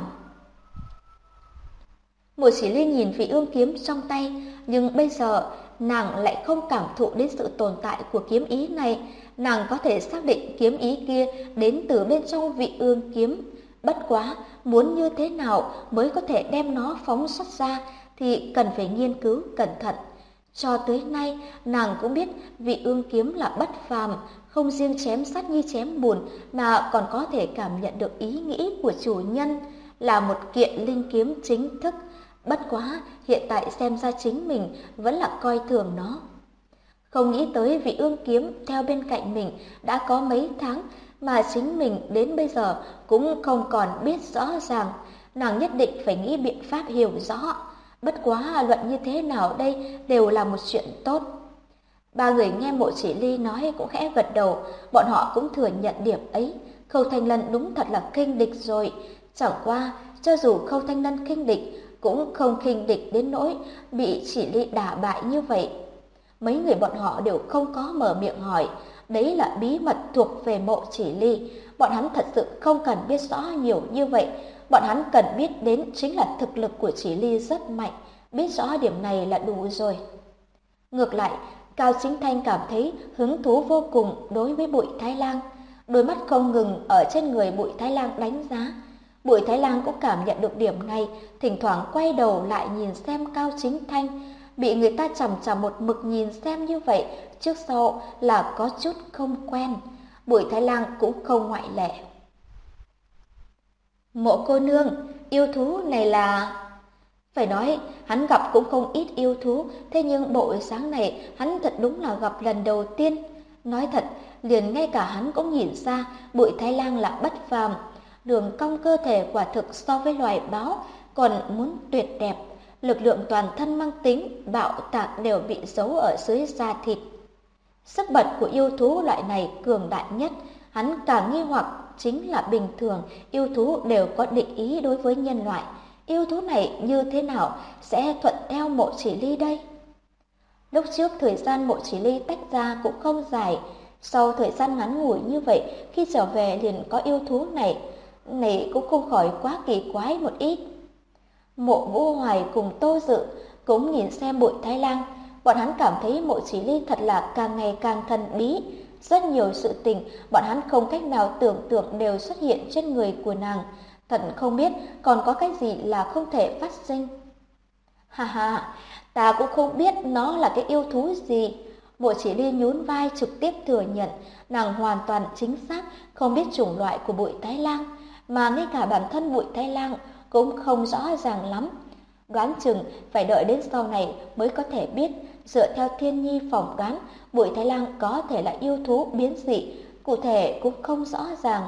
Mộ Chỉ Ly nhìn Vị Ương kiếm trong tay, nhưng bây giờ nàng lại không cảm thụ đến sự tồn tại của kiếm ý này. Nàng có thể xác định kiếm ý kia đến từ bên trong Vị Ương kiếm. Bất quá, muốn như thế nào mới có thể đem nó phóng xuất ra thì cần phải nghiên cứu cẩn thận. Cho tới nay, nàng cũng biết Vị Ương kiếm là bất phàm, không riêng chém sắt như chém bùn mà còn có thể cảm nhận được ý nghĩ của chủ nhân, là một kiện linh kiếm chính thức. Bất quá, hiện tại xem ra chính mình vẫn là coi thường nó. Không nghĩ tới Vị Ương kiếm theo bên cạnh mình đã có mấy tháng mà chính mình đến bây giờ cũng không còn biết rõ ràng. Nàng nhất định phải nghĩ biện pháp hiểu rõ. Bất quá luận như thế nào đây đều là một chuyện tốt. Ba người nghe Mộ Chỉ Ly nói cũng khẽ gật đầu, bọn họ cũng thừa nhận điểm ấy. Khâu Thanh Lân đúng thật là khinh địch rồi. Chẳng qua, cho dù Khâu Thanh Lân khinh địch, cũng không khinh địch đến nỗi bị Chỉ Ly đả bại như vậy. Mấy người bọn họ đều không có mở miệng hỏi, đấy là bí mật thuộc về Mộ Chỉ Ly. Bọn hắn thật sự không cần biết rõ nhiều như vậy, bọn hắn cần biết đến chính là thực lực của Chỉ Ly rất mạnh, biết rõ điểm này là đủ rồi. Ngược lại, Cao Chính Thanh cảm thấy hứng thú vô cùng đối với Bụi Thái Lang, đôi mắt không ngừng ở trên người Bụi Thái Lang đánh giá. Bụi Thái Lang cũng cảm nhận được điểm này, thỉnh thoảng quay đầu lại nhìn xem Cao Chính Thanh. Bị người ta chằm chằm một mực nhìn xem như vậy, trước sau là có chút không quen. Bụi Thái Lang cũng không ngoại lệ. Mộ cô nương, yêu thú này là... Phải nói, hắn gặp cũng không ít yêu thú, thế nhưng bộ dáng này hắn thật đúng là gặp lần đầu tiên. Nói thật, liền ngay cả hắn cũng nhìn ra Bụi Thái Lang là bất phàm. Đường cong cơ thể quả thực so với loài báo còn muốn tuyệt đẹp. Lực lượng toàn thân mang tính bạo tạc đều bị giấu ở dưới da thịt. Sức bật của yêu thú loại này cường đại nhất, hắn càng nghi hoặc chính là bình thường yêu thú đều có định ý đối với nhân loại. Yêu thú này như thế nào sẽ thuận theo Mộ Chỉ Ly đây? Lúc trước thời gian Mộ Chỉ Ly tách ra cũng không dài, sau thời gian ngắn ngủi như vậy, khi trở về liền có yêu thú này cũng không khỏi quá kỳ quái một ít. Mộ Vũ Hoài cùng Tô Dự cũng nhìn xem Bụi Thái Lang, bọn hắn cảm thấy Mộ Chỉ Ly thật là càng ngày càng thần bí. Rất nhiều sự tình bọn hắn không cách nào tưởng tượng đều xuất hiện trên người của nàng, thật không biết còn có cái gì là không thể phát sinh. Ha ha, ta cũng không biết nó là cái yêu thú gì. Mộ Chỉ Ly nhún vai trực tiếp thừa nhận nàng hoàn toàn chính xác không biết chủng loại của bụi Thái Lang, mà ngay cả bản thân bụi Thái Lang cũng không rõ ràng lắm. Đoán chừng phải đợi đến sau này mới có thể biết, dựa theo Thiên Nhi phỏng đoán, bụi Thái Lang có thể là yêu thú biến dị, cụ thể cũng không rõ ràng.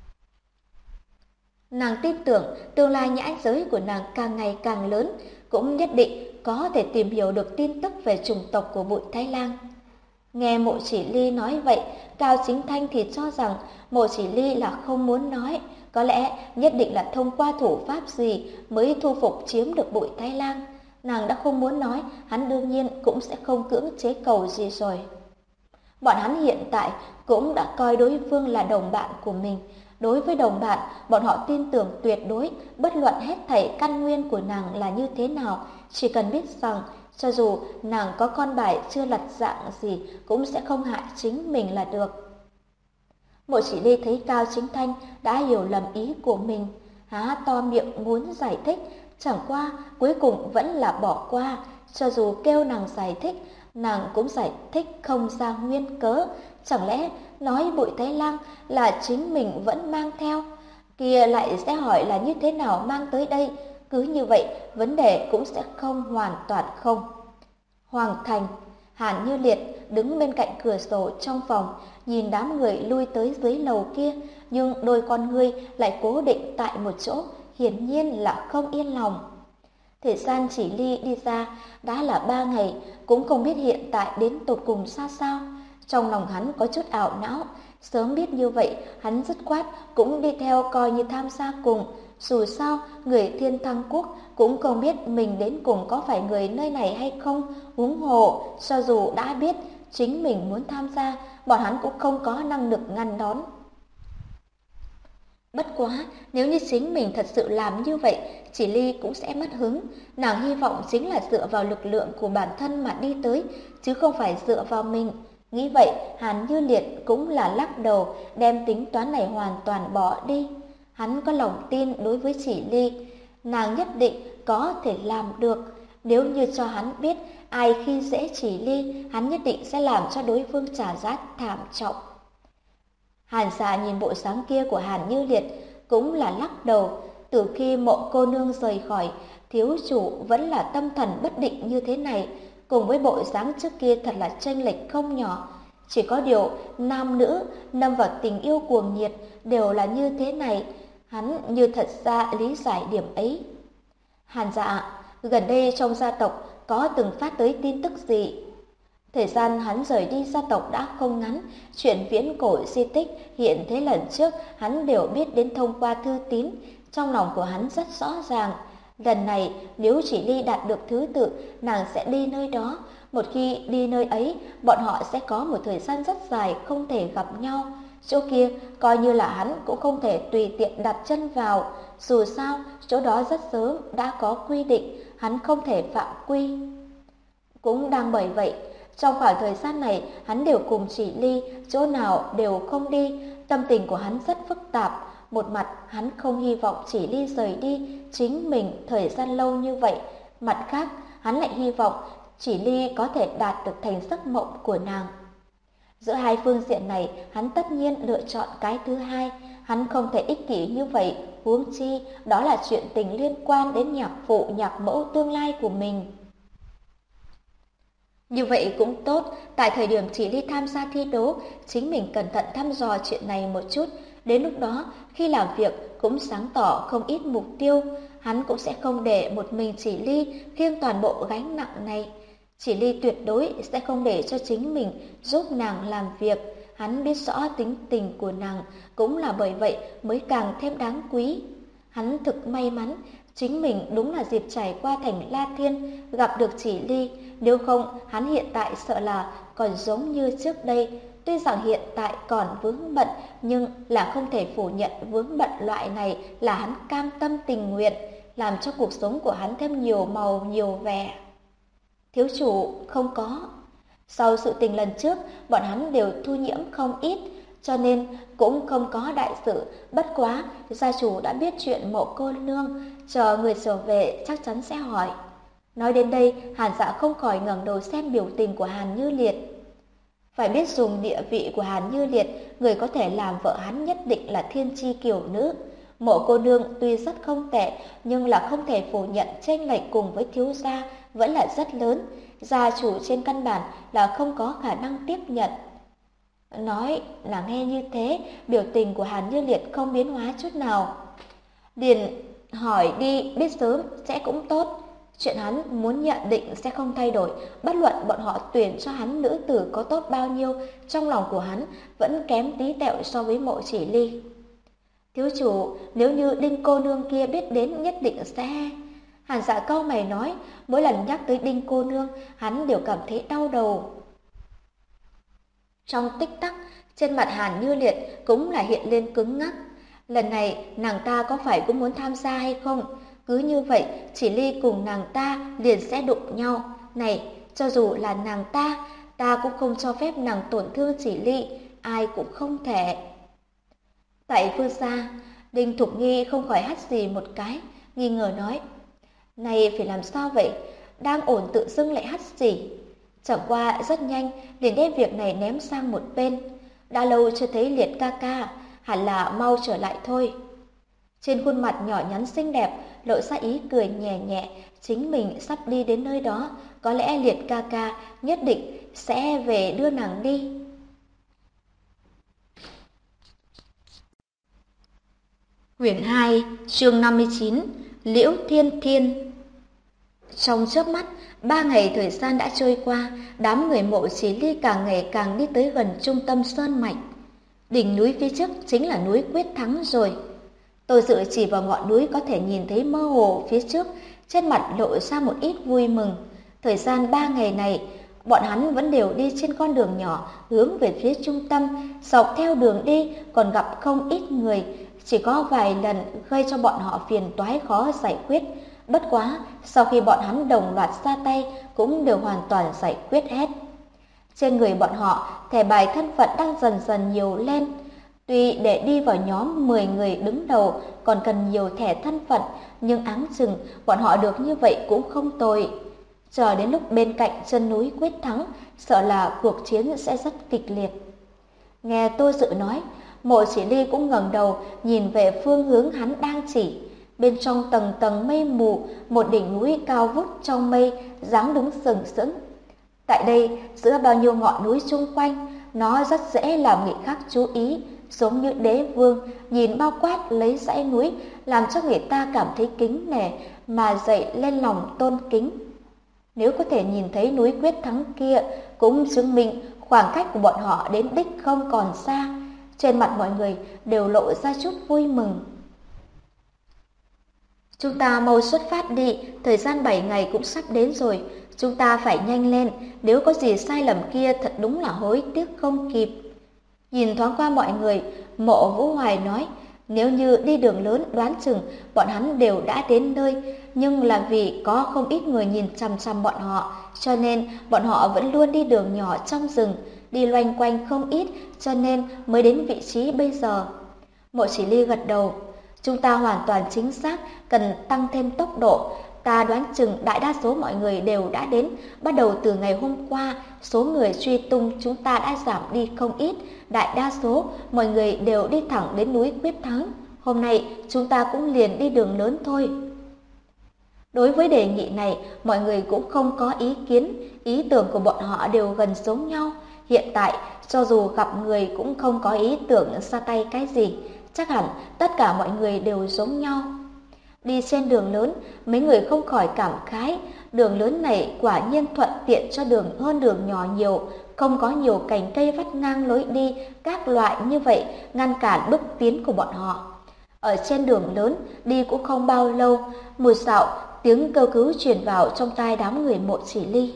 Nàng tin tưởng tương lai nhã giới của nàng càng ngày càng lớn, cũng nhất định có thể tìm hiểu được tin tức về chủng tộc của bụi Thái Lang. Nghe Mộ Chỉ Ly nói vậy, Cao Chính Thanh thì cho rằng Mộ Chỉ Ly là không muốn nói, có lẽ nhất định là thông qua thủ pháp gì mới thu phục chiếm được bụi Thái Lang. Nàng đã không muốn nói, hắn đương nhiên cũng sẽ không cưỡng chế cầu gì rồi. Bọn hắn hiện tại cũng đã coi đối phương là đồng bạn của mình. Đối với đồng bạn, bọn họ tin tưởng tuyệt đối, bất luận hết thảy căn nguyên của nàng là như thế nào, chỉ cần biết rằng cho dù nàng có con bài chưa lật dạng gì cũng sẽ không hại chính mình là được. Mộ Chỉ Ly thấy Cao Chính Thanh đã hiểu lầm ý của mình, há to miệng muốn giải thích, chẳng qua cuối cùng vẫn là bỏ qua. Cho dù kêu nàng giải thích, nàng cũng giải thích không ra nguyên cớ. Chẳng lẽ nói bụi Thái Lang là chính mình vẫn mang theo, kia lại sẽ hỏi là như thế nào mang tới đây. Cứ như vậy, vấn đề cũng sẽ không hoàn toàn không. Hoàng thành, Hàn Như Liệt đứng bên cạnh cửa sổ trong phòng, nhìn đám người lui tới dưới lầu kia, nhưng đôi con ngươi lại cố định tại một chỗ, hiển nhiên là không yên lòng. Thời gian Chỉ Ly đi ra đã là 3 ngày, cũng không biết hiện tại đến tột cùng ra sao. Trong lòng hắn có chút ảo não, sớm biết như vậy, hắn dứt khoát cũng đi theo coi như tham gia cùng. Dù sao, người Thiên Thăng Quốc cũng không biết mình đến cùng có phải người nơi này hay không, huống hồ, cho dù đã biết chính mình muốn tham gia, bọn hắn cũng không có năng lực ngăn đón. Bất quá, nếu như chính mình thật sự làm như vậy, Chỉ Ly cũng sẽ mất hứng. Nàng hy vọng chính là dựa vào lực lượng của bản thân mà đi tới, chứ không phải dựa vào mình. Nghĩ vậy, Hàn Như Liệt cũng là lắc đầu, đem tính toán này hoàn toàn bỏ đi. Hắn có lòng tin đối với Chỉ Ly, nàng nhất định có thể làm được. Nếu như cho hắn biết ai khi dễ Chỉ Ly, hắn nhất định sẽ làm cho đối phương trả giá thảm trọng. Hàn Dạ nhìn bộ dáng kia của Hàn Như Liệt cũng là lắc đầu. Từ khi Mộ cô nương rời khỏi, thiếu chủ vẫn là tâm thần bất định như thế này, cùng với bộ dáng trước kia thật là chênh lệch không nhỏ. Chỉ có điều nam nữ lâm vào tình yêu cuồng nhiệt đều là như thế này, hắn như thật ra lý giải điểm ấy. Hàn Dạ, gần đây trong gia tộc có từng phát tới tin tức gì? Thời gian hắn rời đi gia tộc đã không ngắn, chuyện viễn cổ di tích hiện thế lần trước hắn đều biết đến thông qua thư tín, trong lòng của hắn rất rõ ràng. Lần này nếu Chỉ Ly đạt được thứ tự, nàng sẽ đi nơi đó. Một khi đi nơi ấy, bọn họ sẽ có một thời gian rất dài không thể gặp nhau. Chỗ kia coi như là hắn cũng không thể tùy tiện đặt chân vào. Dù sao, chỗ đó rất sớm đã có quy định, hắn không thể phạm quy. Cũng đang bởi vậy, trong khoảng thời gian này, hắn đều cùng Chỉ Ly, chỗ nào đều không đi. Tâm tình của hắn rất phức tạp. Một mặt, hắn không hy vọng Chỉ Ly rời đi chính mình thời gian lâu như vậy. Mặt khác, hắn lại hy vọng Chỉ Ly có thể đạt được thành giấc mộng của nàng. Giữa hai phương diện này, hắn tất nhiên lựa chọn cái thứ hai. Hắn không thể ích kỷ như vậy, huống chi đó là chuyện tình liên quan đến nhạc phụ, nhạc mẫu tương lai của mình. Như vậy cũng tốt, tại thời điểm Chỉ Ly tham gia thi đấu, chính mình cẩn thận thăm dò chuyện này một chút. Đến lúc đó, khi làm việc cũng sáng tỏ không ít mục tiêu, hắn cũng sẽ không để một mình Chỉ Ly khiêng toàn bộ gánh nặng này. Chỉ Ly tuyệt đối sẽ không để cho chính mình giúp nàng làm việc. Hắn biết rõ tính tình của nàng, cũng là bởi vậy mới càng thêm đáng quý. Hắn thực may mắn, chính mình đúng là dịp trải qua thành La Thiên gặp được Chỉ Ly. Nếu không, hắn hiện tại sợ là còn giống như trước đây. Tuy rằng hiện tại còn vướng bận, nhưng là không thể phủ nhận vướng bận loại này là hắn cam tâm tình nguyện, làm cho cuộc sống của hắn thêm nhiều màu nhiều vẻ. Thiếu chủ không có. Sau sự tình lần trước, bọn hắn đều thu nhiễm không ít, cho nên cũng không có đại sự. Bất quá, gia chủ đã biết chuyện Mộ cô nương, chờ người trở về chắc chắn sẽ hỏi. Nói đến đây, Hàn Dạ không khỏi ngẩng đầu xem biểu tình của Hàn Như Liệt. Phải biết dùng địa vị của Hàn Như Liệt, người có thể làm vợ hắn nhất định là thiên chi kiều nữ. Mộ cô nương tuy rất không tệ, nhưng là không thể phủ nhận chênh lệch cùng với thiếu gia vẫn là rất lớn. Gia chủ trên căn bản là không có khả năng tiếp nhận. Nói là nghe như thế, biểu tình của Hàn Như Liệt không biến hóa chút nào. Điền hỏi đi, biết sớm sẽ cũng tốt. Chuyện hắn muốn nhận định sẽ không thay đổi, bất luận bọn họ tuyển cho hắn nữ tử có tốt bao nhiêu, trong lòng của hắn vẫn kém tí tẹo so với Mộ Chỉ Ly. Thiếu chủ, nếu như Đinh cô nương kia biết đến nhất định sẽ... Hàn Dạ cau mày nói, mỗi lần nhắc tới Đinh cô nương, hắn đều cảm thấy đau đầu. Trong tích tắc, trên mặt Hàn Như Liệt cũng là hiện lên cứng ngắc. Lần này nàng ta có phải cũng muốn tham gia hay không? Cứ như vậy, Chỉ Ly cùng nàng ta liền sẽ đụng nhau. Này, cho dù là nàng ta cũng không cho phép nàng tổn thương Chỉ Ly, ai cũng không thể. Tại phương xa, Đinh Thục Nghi không khỏi hắt xì một cái, nghi ngờ nói, này phải làm sao vậy? Đang ổn tự dưng lại hắt xì. Chẳng qua rất nhanh liền đem việc này ném sang một bên. Đã lâu chưa thấy Liệt ca ca, hẳn là mau trở lại thôi. Trên khuôn mặt nhỏ nhắn xinh đẹp lộ ra ý cười nhẹ nhẹ, chính mình sắp đi đến nơi đó, có lẽ Liệt ca ca nhất định sẽ về đưa nàng đi. Quyển 2, chương 59, Liễu Thiên Thiên. Trong chớp mắt, 3 ngày thời gian đã trôi qua, đám người Mộ Chỉ Ly càng ngày càng đi tới gần trung tâm sơn mạch. Đỉnh núi phía trước chính là núi Quyết Thắng rồi. Tôi Dự chỉ vào ngọn núi có thể nhìn thấy mơ hồ phía trước, trên mặt lộ ra một ít vui mừng. Thời gian 3 ngày này, bọn hắn vẫn đều đi trên con đường nhỏ hướng về phía trung tâm, dọc theo đường đi còn gặp không ít người, chỉ có vài lần gây cho bọn họ phiền toái khó giải quyết. Bất quá, sau khi bọn hắn đồng loạt ra tay cũng đều hoàn toàn giải quyết hết. Trên người bọn họ, thẻ bài thân phận đang dần dần nhiều lên. Tuy để đi vào nhóm 10 người đứng đầu còn cần nhiều thẻ thân phận, nhưng áng chừng bọn họ được như vậy cũng không tồi. Chờ đến lúc bên cạnh chân núi Quyết Thắng, sợ là cuộc chiến sẽ rất kịch liệt. Nghe Tô Dự nói, Mộ Chỉ Ly cũng ngẩng đầu nhìn về phương hướng hắn đang chỉ. Bên trong tầng tầng mây mù, một đỉnh núi cao vút trong mây, dáng đứng sừng sững. Tại đây, giữa bao nhiêu ngọn núi xung quanh, nó rất dễ làm người khác chú ý, giống như đế vương nhìn bao quát lấy dãy núi, làm cho người ta cảm thấy kính nể mà dậy lên lòng tôn kính. Nếu có thể nhìn thấy núi Quyết Thắng kia, cũng chứng minh khoảng cách của bọn họ đến đích không còn xa. Trên mặt mọi người đều lộ ra chút vui mừng. Chúng ta mau xuất phát đi, thời gian 7 ngày cũng sắp đến rồi. Chúng ta phải nhanh lên, nếu có gì sai lầm kia thật đúng là hối tiếc không kịp. Nhìn thoáng qua mọi người, Mộ Vũ Hoài nói, nếu như đi đường lớn đoán chừng bọn hắn đều đã đến nơi, nhưng là vì có không ít người nhìn chằm chằm bọn họ, cho nên bọn họ vẫn luôn đi đường nhỏ trong rừng, đi loanh quanh không ít, cho nên mới đến vị trí bây giờ. Mộ Chỉ Ly gật đầu, chúng ta hoàn toàn chính xác, cần tăng thêm tốc độ. Ta đoán chừng đại đa số mọi người đều đã đến, bắt đầu từ ngày hôm qua, số người truy tung chúng ta đã giảm đi không ít, đại đa số mọi người đều đi thẳng đến núi Quyết Thắng. Hôm nay chúng ta cũng liền đi đường lớn thôi. Đối với đề nghị này, mọi người cũng không có ý kiến, ý tưởng của bọn họ đều gần giống nhau. Hiện tại, cho dù gặp người cũng không có ý tưởng ra tay cái gì, chắc hẳn tất cả mọi người đều giống nhau. Đi trên đường lớn, mấy người không khỏi cảm khái, đường lớn này quả nhiên thuận tiện cho đường hơn đường nhỏ nhiều, không có nhiều cành cây vắt ngang lối đi, các loại như vậy ngăn cản bước tiến của bọn họ. Ở trên đường lớn, đi cũng không bao lâu, một dạo tiếng kêu cứu truyền vào trong tai đám người Mộ Chỉ Ly.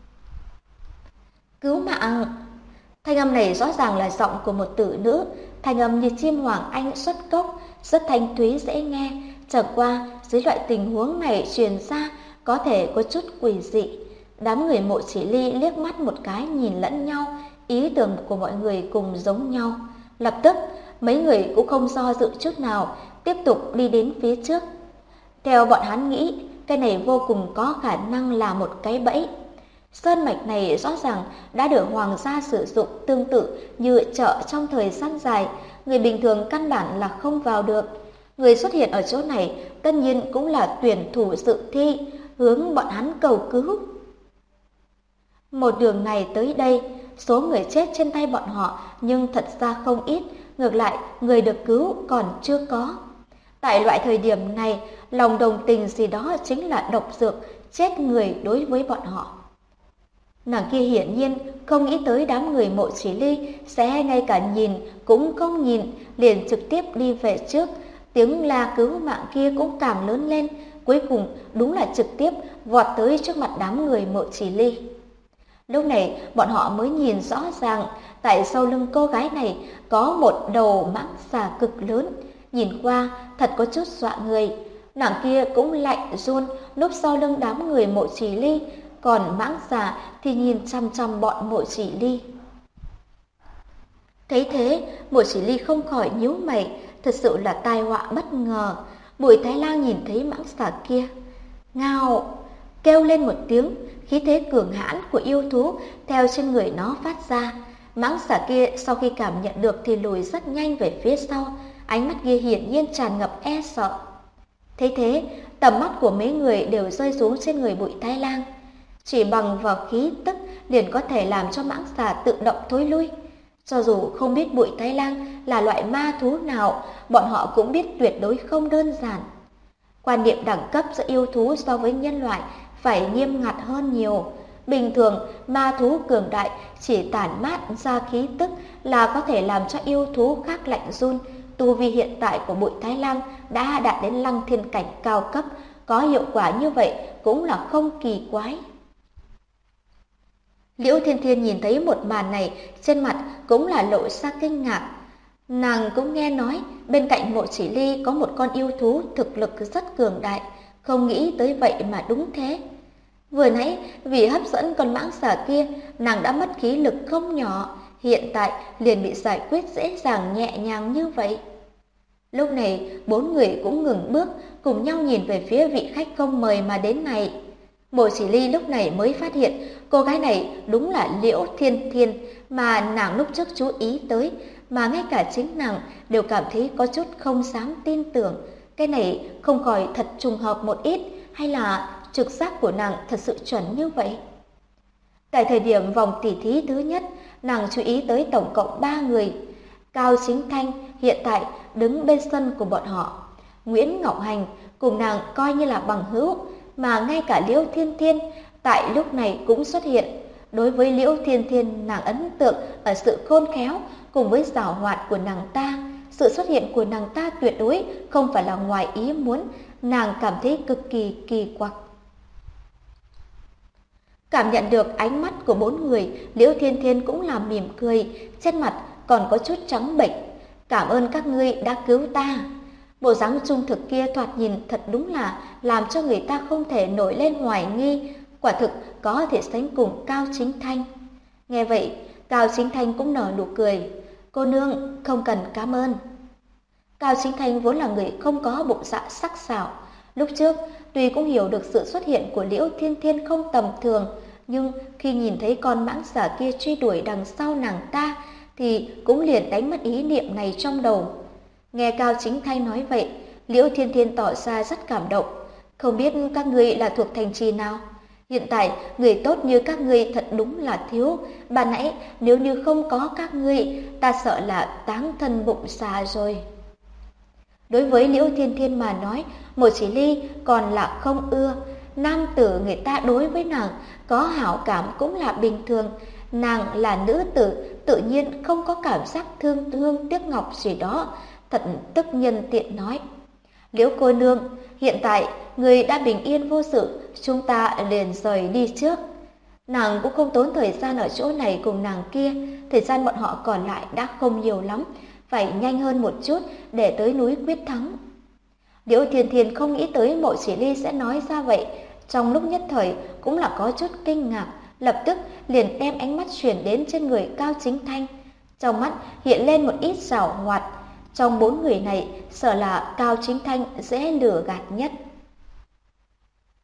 Cứu mạng! Thanh âm này rõ ràng là giọng của một tử nữ, thanh âm như chim hoàng anh xuất cốc, rất thanh thúy dễ nghe. Chẳng qua, dưới loại tình huống này truyền ra có thể có chút quỷ dị. Đám người Mộ Chỉ Ly liếc mắt một cái nhìn lẫn nhau, ý tưởng của mọi người cùng giống nhau. Lập tức, mấy người cũng không do dự chút nào, tiếp tục đi đến phía trước. Theo bọn hắn nghĩ, cái này vô cùng có khả năng là một cái bẫy. Sơn mạch này rõ ràng đã được hoàng gia sử dụng tương tự như chợ trong thời gian dài, người bình thường căn bản là không vào được. Người xuất hiện ở chỗ này tất nhiên cũng là tuyển thủ dự thi, hướng bọn hắn cầu cứu. Một đường này tới đây, số người chết trên tay bọn họ nhưng thật ra không ít, ngược lại người được cứu còn chưa có. Tại loại thời điểm này, lòng đồng tình gì đó chính là độc dược chết người đối với bọn họ. Nàng kia hiển nhiên không nghĩ tới đám người Mộ Chỉ Ly sẽ ngay cả nhìn cũng không nhìn, liền trực tiếp đi về trước. Tiếng la cứu mạng kia cũng càng lớn lên, cuối cùng đúng là trực tiếp vọt tới trước mặt đám người Mộ Chỉ Ly. Lúc này bọn họ mới nhìn rõ ràng, tại sau lưng cô gái này có một đầu mãng xà cực lớn, nhìn qua thật có chút dọa người. Nàng kia cũng lạnh run núp sau lưng đám người Mộ Chỉ Ly, còn mãng xà thì nhìn chăm chăm bọn Mộ Chỉ Ly. Thấy thế, Mộ Chỉ Ly không khỏi nhíu mày, thật sự là tai họa bất ngờ. Bùi Thái Lang nhìn thấy mãng xà kia, ngao kêu lên một tiếng, khí thế cường hãn của yêu thú theo trên người nó phát ra. Mãng xà kia sau khi cảm nhận được thì lùi rất nhanh về phía sau, ánh mắt kia hiển nhiên tràn ngập e sợ. Thấy thế, tầm mắt của mấy người đều rơi xuống trên người Bùi Thái Lang. Chỉ bằng vào khí tức liền có thể làm cho mãng xà tự động thối lui. Cho dù không biết Bùi Thái Lang là loại ma thú nào, bọn họ cũng biết tuyệt đối không đơn giản. Quan niệm đẳng cấp giữa yêu thú so với nhân loại phải nghiêm ngặt hơn nhiều. Bình thường, ma thú cường đại chỉ tản mát ra khí tức là có thể làm cho yêu thú khác lạnh run. Tu vi hiện tại của Bùi Thái Lang đã đạt đến Lăng Thiên cảnh cao cấp, có hiệu quả như vậy cũng là không kỳ quái. Liễu Thiên Thiên nhìn thấy một màn này, trên mặt cũng là lộ ra kinh ngạc. Nàng cũng nghe nói bên cạnh Mộ Chỉ Ly có một con yêu thú thực lực rất cường đại, không nghĩ tới vậy mà đúng thế. Vừa nãy vì hấp dẫn con mãng xà kia, nàng đã mất khí lực không nhỏ, hiện tại liền bị giải quyết dễ dàng nhẹ nhàng như vậy. Lúc này, bốn người cũng ngừng bước, cùng nhau nhìn về phía vị khách không mời mà đến này. Mộ Chỉ Ly lúc này mới phát hiện cô gái này đúng là Liễu Thiên Thiên mà nàng lúc trước chú ý tới, mà ngay cả chính nàng đều cảm thấy có chút không dám tin tưởng. Cái này không khỏi thật trùng hợp một ít, hay là trực giác của nàng thật sự chuẩn như vậy? Tại thời điểm vòng tỉ thí thứ nhất, nàng chú ý tới tổng cộng 3 người. Cao Chính Thanh hiện tại đứng bên sân của bọn họ. Nguyễn Ngọc Hành cùng nàng coi như là bằng hữu, mà ngay cả Liễu Thiên Thiên tại lúc này cũng xuất hiện. Đối với Liễu Thiên Thiên, nàng ấn tượng ở sự khôn khéo cùng với giảo hoạt của nàng ta. Sự xuất hiện của nàng ta tuyệt đối không phải là ngoài ý muốn, nàng cảm thấy cực kỳ kỳ quặc. Cảm nhận được ánh mắt của bốn người, Liễu Thiên Thiên cũng là mỉm cười, trên mặt còn có chút trắng bệch. Cảm ơn các ngươi đã cứu ta. Bộ dáng trung thực kia thoạt nhìn thật đúng là làm cho người ta không thể nổi lên hoài nghi, quả thực có thể sánh cùng Cao Chính Thanh. Nghe vậy, Cao Chính Thanh cũng nở nụ cười. Cô nương không cần cảm ơn. Cao Chính Thanh vốn là người không có bụng dạ sắc sảo. Lúc trước, tuy cũng hiểu được sự xuất hiện của Liễu Thiên Thiên không tầm thường, nhưng khi nhìn thấy con mãng xà kia truy đuổi đằng sau nàng ta, thì cũng liền đánh mất ý niệm này trong đầu. Nghe Cao Chính Thanh nói vậy, Liễu Thiên Thiên tỏ ra rất cảm động. Không biết các ngươi là thuộc thành trì nào? Hiện tại, người tốt như các ngươi thật đúng là thiếu. Ban nãy, nếu như không có các ngươi, ta sợ là táng thân bụng xà rồi. Đối với Liễu Thiên Thiên mà nói, Mộ Chỉ Ly còn là không ưa. Nam tử người ta đối với nàng có hảo cảm cũng là bình thường. Nàng là nữ tử, tự nhiên không có cảm giác thương thương tiếc ngọc gì đó. Thật tức nhân tiện nói. Liễu cô nương, hiện tại người đã bình yên vô sự, chúng ta liền rời đi trước. Nàng cũng không tốn thời gian ở chỗ này cùng nàng kia, thời gian bọn họ còn lại đã không nhiều lắm, phải nhanh hơn một chút để tới núi quyết thắng. Liễu Thiên Thiên không nghĩ tới Mộ Chỉ Ly sẽ nói ra vậy, trong lúc nhất thời cũng là có chút kinh ngạc, lập tức liền đem ánh mắt chuyển đến trên người Cao Chính Thanh. Trong mắt hiện lên một ít giảo hoạt, trong bốn người này sợ là Cao Chính Thanh dễ lừa gạt nhất.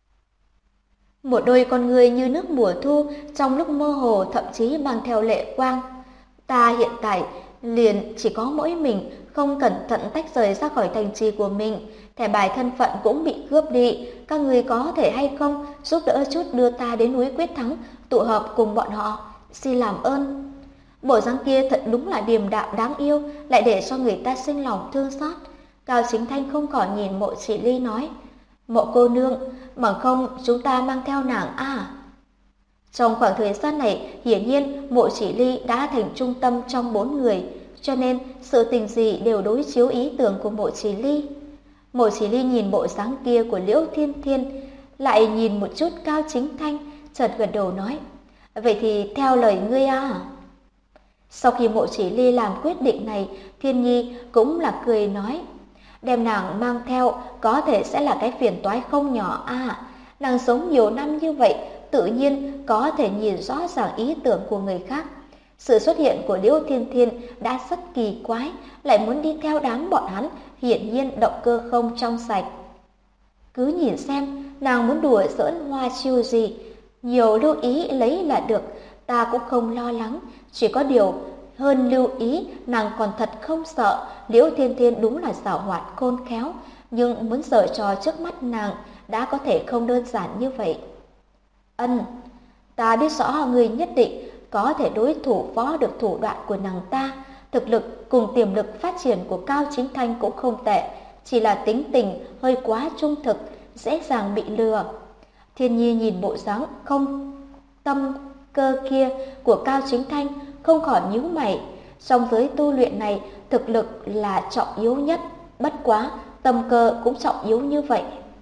Một đôi con người như nước mùa thu, trong lúc mơ hồ thậm chí mang theo lệ quang. Ta hiện tại liền chỉ có mỗi mình, không cẩn thận tách rời ra khỏi thành trì của mình, thẻ bài thân phận cũng bị cướp đi. Các người có thể hay không giúp đỡ chút đưa ta đến núi Quyết Thắng, tụ họp cùng bọn họ, xin làm ơn. Bộ dáng kia thật đúng là điềm đạm đáng yêu, lại để cho người ta sinh lòng thương xót. Cao Chính Thanh không khỏi nhìn Mộ Chỉ Ly nói, Mộ cô nương, bằng không chúng ta mang theo nàng à? Trong khoảng thời gian này, hiển nhiên Mộ Chỉ Ly đã thành trung tâm trong 4 người, cho nên sự tình gì đều đối chiếu ý tưởng của Mộ Chỉ Ly. Mộ Chỉ Ly nhìn bộ dáng kia của Liễu Thiên Thiên, lại nhìn một chút Cao Chính Thanh, chợt gật đầu nói, vậy thì theo lời ngươi à? Sau khi Mộ Chỉ Ly làm quyết định này, Thiên Nhi cũng là cười nói, đem nàng mang theo có thể sẽ là cái phiền toái không nhỏ à. Nàng sống nhiều năm như vậy, tự nhiên có thể nhìn rõ ràng ý tưởng của người khác. Sự xuất hiện của Liễu Thiên Thiên đã rất kỳ quái, lại muốn đi theo đám bọn hắn, hiển nhiên động cơ không trong sạch. Cứ nhìn xem, nàng muốn đùa giỡn hoa chiêu gì, nhiều lưu ý lấy là được, ta cũng không lo lắng, chỉ có điều hơn lưu ý, nàng còn thật không sợ. Liễu Thiên Thiên đúng là xảo hoạt khôn khéo, nhưng muốn giở trò trước mắt nàng đã có thể không đơn giản như vậy. Ân, ta biết rõ người nhất định có thể đối thủ phó được thủ đoạn của nàng ta. Thực lực cùng tiềm lực phát triển của Cao Chính Thanh cũng không tệ, chỉ là tính tình hơi quá trung thực, dễ dàng bị lừa. Thiên Nhi nhìn bộ dáng không tâm cơ kia của Cao Chính Thanh, không khỏi nhíu mày. Trong giới tu luyện này, thực lực là trọng yếu nhất, bất quá tâm cơ cũng trọng yếu như vậy.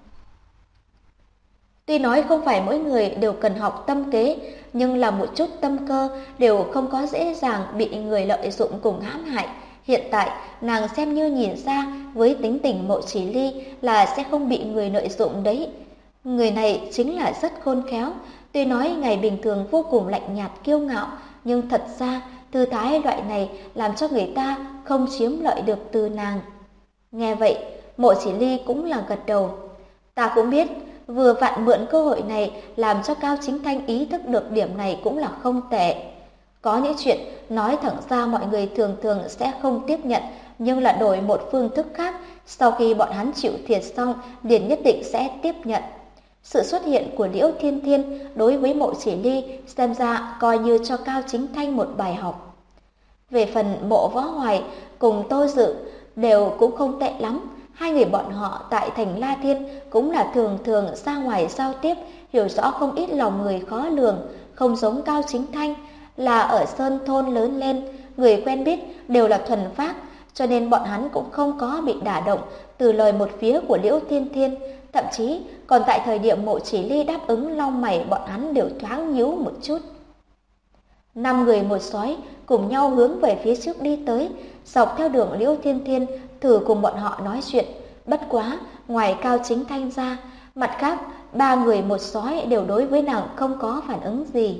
Tuy nói không phải mỗi người đều cần học tâm kế, nhưng là một chút tâm cơ đều không có dễ dàng bị người lợi dụng cùng hãm hại. Hiện tại, nàng xem như nhìn ra với tính tình Mộ Chỉ Ly là sẽ không bị người lợi dụng đấy. Người này chính là rất khôn khéo, tuy nói ngày bình thường vô cùng lạnh nhạt kiêu ngạo, nhưng thật ra tư thái loại này làm cho người ta không chiếm lợi được từ nàng. Nghe vậy, Mộ Chỉ Ly cũng là gật đầu. Ta cũng biết, vừa vặn mượn cơ hội này làm cho Cao Chính Thanh ý thức được điểm này cũng là không tệ. Có những chuyện nói thẳng ra mọi người thường thường sẽ không tiếp nhận, nhưng là đổi một phương thức khác, sau khi bọn hắn chịu thiệt xong, liền nhất định sẽ tiếp nhận. Sự xuất hiện của Liễu Thiên Thiên đối với Mộ Chỉ Ly xem ra coi như cho Cao Chính Thanh một bài học. Về phần Mộ Võ Hoài cùng Tô Dự đều cũng không tệ lắm. Hai người bọn họ tại thành La Thiên cũng là thường thường ra ngoài giao tiếp, hiểu rõ không ít lòng người khó lường, không giống Cao Chính Thanh là ở sơn thôn lớn lên, người quen biết đều là thuần phác, cho nên bọn hắn cũng không có bị đả động từ lời một phía của Liễu Thiên Thiên. Thậm chí còn tại thời điểm Mộ Chỉ Ly đáp ứng long mày, bọn hắn đều thoáng nhíu một chút. 5 người một sói cùng nhau hướng về phía trước đi tới, dọc theo đường Liễu Thiên Thiên thử cùng bọn họ nói chuyện. Bất quá, ngoài Cao Chính Thanh ra, mặt khác 3 người một sói đều đối với nàng không có phản ứng gì.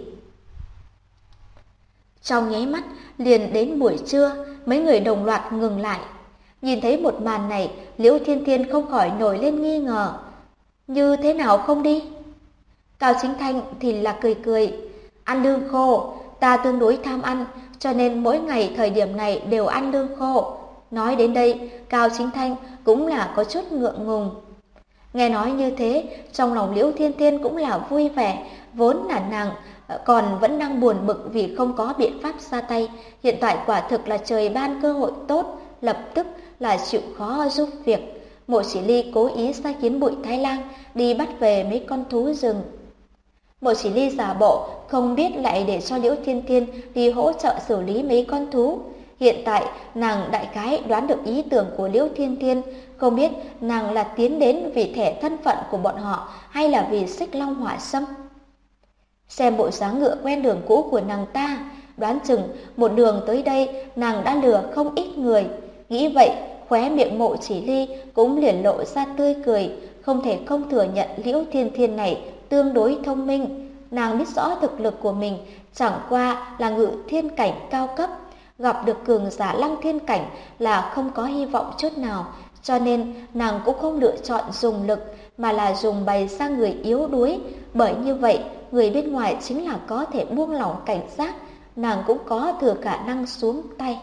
Trong nháy mắt, liền đến buổi trưa, mấy người đồng loạt ngừng lại. Nhìn thấy một màn này, Liễu Thiên Thiên không khỏi nổi lên nghi ngờ. Như thế nào không đi? Cao Chính Thanh thì là cười cười. Ăn lương khô, ta tương đối tham ăn, cho nên mỗi ngày thời điểm này đều ăn lương khô. Nói đến đây, Cao Chính Thanh cũng là có chút ngượng ngùng. Nghe nói như thế, trong lòng Liễu Thiên Thiên cũng là vui vẻ, vốn là nàng còn vẫn đang buồn bực vì không có biện pháp ra tay. Hiện tại quả thực là trời ban cơ hội tốt, lập tức là chịu khó giúp việc. Mộ Chỉ Ly cố ý sai khiến Bụi Thái Lang đi bắt về mấy con thú rừng. Mộ Chỉ Ly giả bộ không biết lại để cho Liễu Thiên Thiên đi hỗ trợ xử lý mấy con thú. Hiện tại nàng đại khái đoán được ý tưởng của Liễu Thiên Thiên, không biết nàng là tiến đến vì thẻ thân phận của bọn họ hay là vì Xích Long Hỏa Sâm. Xem bộ dáng ngựa quen đường cũ của nàng ta, đoán chừng một đường tới đây nàng đã lừa không ít người. Nghĩ vậy, khóe miệng Mộ Chỉ Ly cũng liền lộ ra tươi cười, không thể không thừa nhận Liễu Thiên Thiên này tương đối thông minh. Nàng biết rõ thực lực của mình chẳng qua là ngự thiên cảnh cao cấp, gặp được cường giả lăng thiên cảnh là không có hy vọng chút nào, cho nên nàng cũng không lựa chọn dùng lực mà là dùng bày ra người yếu đuối, bởi như vậy người bên ngoài chính là có thể buông lỏng cảnh giác, nàng cũng có thừa khả năng xuống tay.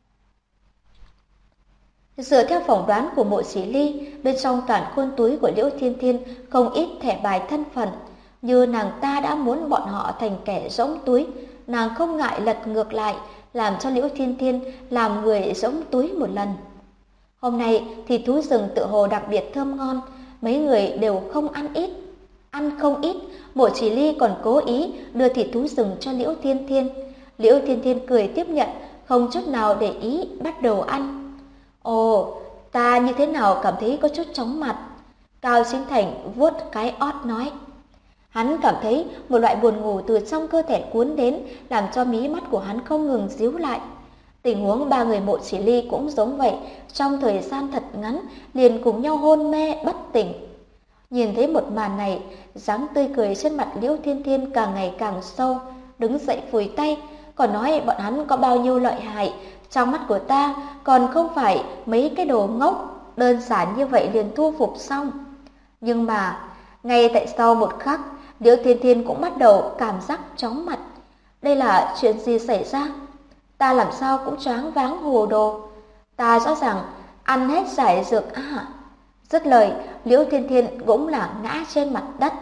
Dựa theo phỏng đoán của Mộ Chỉ Ly, bên trong càn khôn túi của Liễu Thiên Thiên không ít thẻ bài thân phận, như nàng ta đã muốn bọn họ thành kẻ rỗng túi, nàng không ngại lật ngược lại, làm cho Liễu Thiên Thiên làm người rỗng túi một lần. Hôm nay thì thú rừng tựa hồ đặc biệt thơm ngon, mấy người đều không ăn không ít, Mộ Chỉ Ly còn cố ý đưa thịt thú rừng cho Liễu Thiên Thiên. Liễu Thiên Thiên cười tiếp nhận, không chút nào để ý, bắt đầu ăn. Ồ, ta như thế nào cảm thấy có chút chóng mặt. Cao Chính Thành vuốt cái ót nói. Hắn cảm thấy một loại buồn ngủ từ trong cơ thể cuốn đến, làm cho mí mắt của hắn không ngừng díu lại. Tình huống ba người Mộ Chỉ Ly cũng giống vậy, trong thời gian thật ngắn liền cùng nhau hôn mê bất tỉnh. Nhìn thấy một màn này, dáng tươi cười trên mặt Liễu Thiên Thiên càng ngày càng sâu, đứng dậy phủi tay, còn nói bọn hắn có bao nhiêu lợi hại, trong mắt của ta còn không phải mấy cái đồ ngốc, đơn giản như vậy liền thu phục xong. Nhưng mà, ngay tại sau một khắc, Liễu Thiên Thiên cũng bắt đầu cảm giác chóng mặt. Đây là chuyện gì xảy ra? Ta làm sao cũng choáng váng hồ đồ. Ta rõ ràng ăn hết giải dược à? Dứt lời, Liễu Thiên Thiên cũng là ngã trên mặt đất.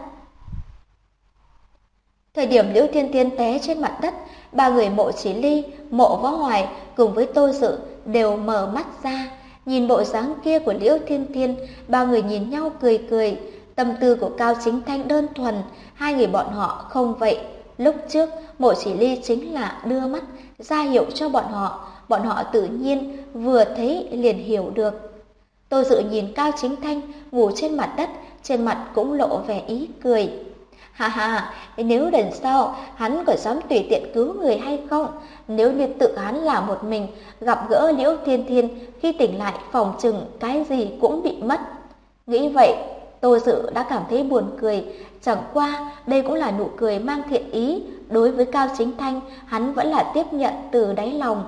Thời điểm Liễu Thiên Thiên té trên mặt đất, ba người Mộ Chỉ Ly, Mộ Võ Hoài cùng với Tô Dự đều mở mắt ra. Nhìn bộ dáng kia của Liễu Thiên Thiên, ba người nhìn nhau cười cười. Tâm tư của Cao Chính Thanh đơn thuần, hai người bọn họ không vậy. Lúc trước, Mộ Chỉ Ly chính là đưa mắt ra hiệu cho bọn họ tự nhiên vừa thấy liền hiểu được. Tô Dự nhìn Cao Chính Thanh ngủ trên mặt đất, trên mặt cũng lộ vẻ ý cười. Ha ha, nếu lần sau hắn có dám tùy tiện cứu người hay không, nếu như tự hắn là một mình gặp gỡ Liễu Thiên Thiên, khi tỉnh lại phòng chừng cái gì cũng bị mất. Nghĩ vậy, Tô Dự đã cảm thấy buồn cười, chẳng qua đây cũng là nụ cười mang thiện ý, đối với Cao Chính Thanh hắn vẫn là tiếp nhận từ đáy lòng.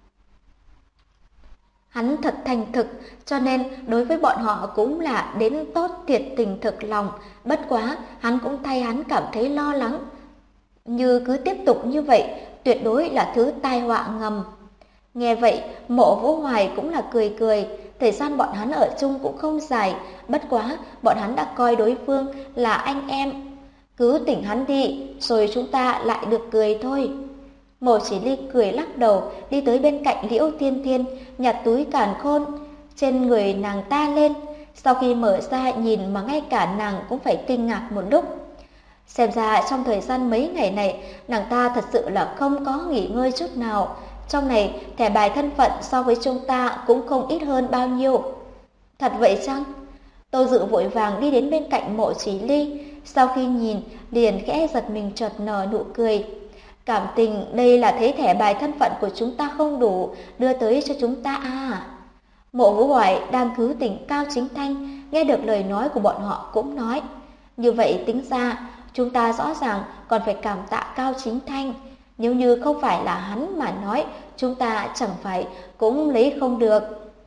Hắn thật thành thực, cho nên đối với bọn họ cũng là đến tốt thiệt tình thực lòng, bất quá hắn cũng thay hắn cảm thấy lo lắng. Như cứ tiếp tục như vậy, tuyệt đối là thứ tai họa ngầm. Nghe vậy, Mộ Vũ Hoài cũng là cười cười, thời gian bọn hắn ở chung cũng không dài, bất quá bọn hắn đã coi đối phương là anh em. Cứ tỉnh hắn đi, rồi chúng ta lại được cười thôi. Mộ Chỉ Ly cười lắc đầu, đi tới bên cạnh Liễu Thiên Thiên, nhặt túi càn khôn trên người nàng ta lên. Sau khi mở ra nhìn mà ngay cả nàng cũng phải kinh ngạc một lúc. Xem ra trong thời gian mấy ngày này, nàng ta thật sự là không có nghỉ ngơi chút nào. Trong này, thẻ bài thân phận so với chúng ta cũng không ít hơn bao nhiêu. Thật vậy chăng? Tô Dự vội vàng đi đến bên cạnh Mộ Chỉ Ly, sau khi nhìn liền khẽ giật mình chợt nở nụ cười. Cảm tình đây là thấy thẻ bài thân phận của chúng ta không đủ, đưa tới cho chúng ta à? Mộ Vũ Hoài đang cứu tỉnh Cao Chính Thanh, nghe được lời nói của bọn họ cũng nói. Như vậy tính ra, chúng ta rõ ràng còn phải cảm tạ Cao Chính Thanh. Nếu như không phải là hắn mà nói, chúng ta chẳng phải cũng lấy không được.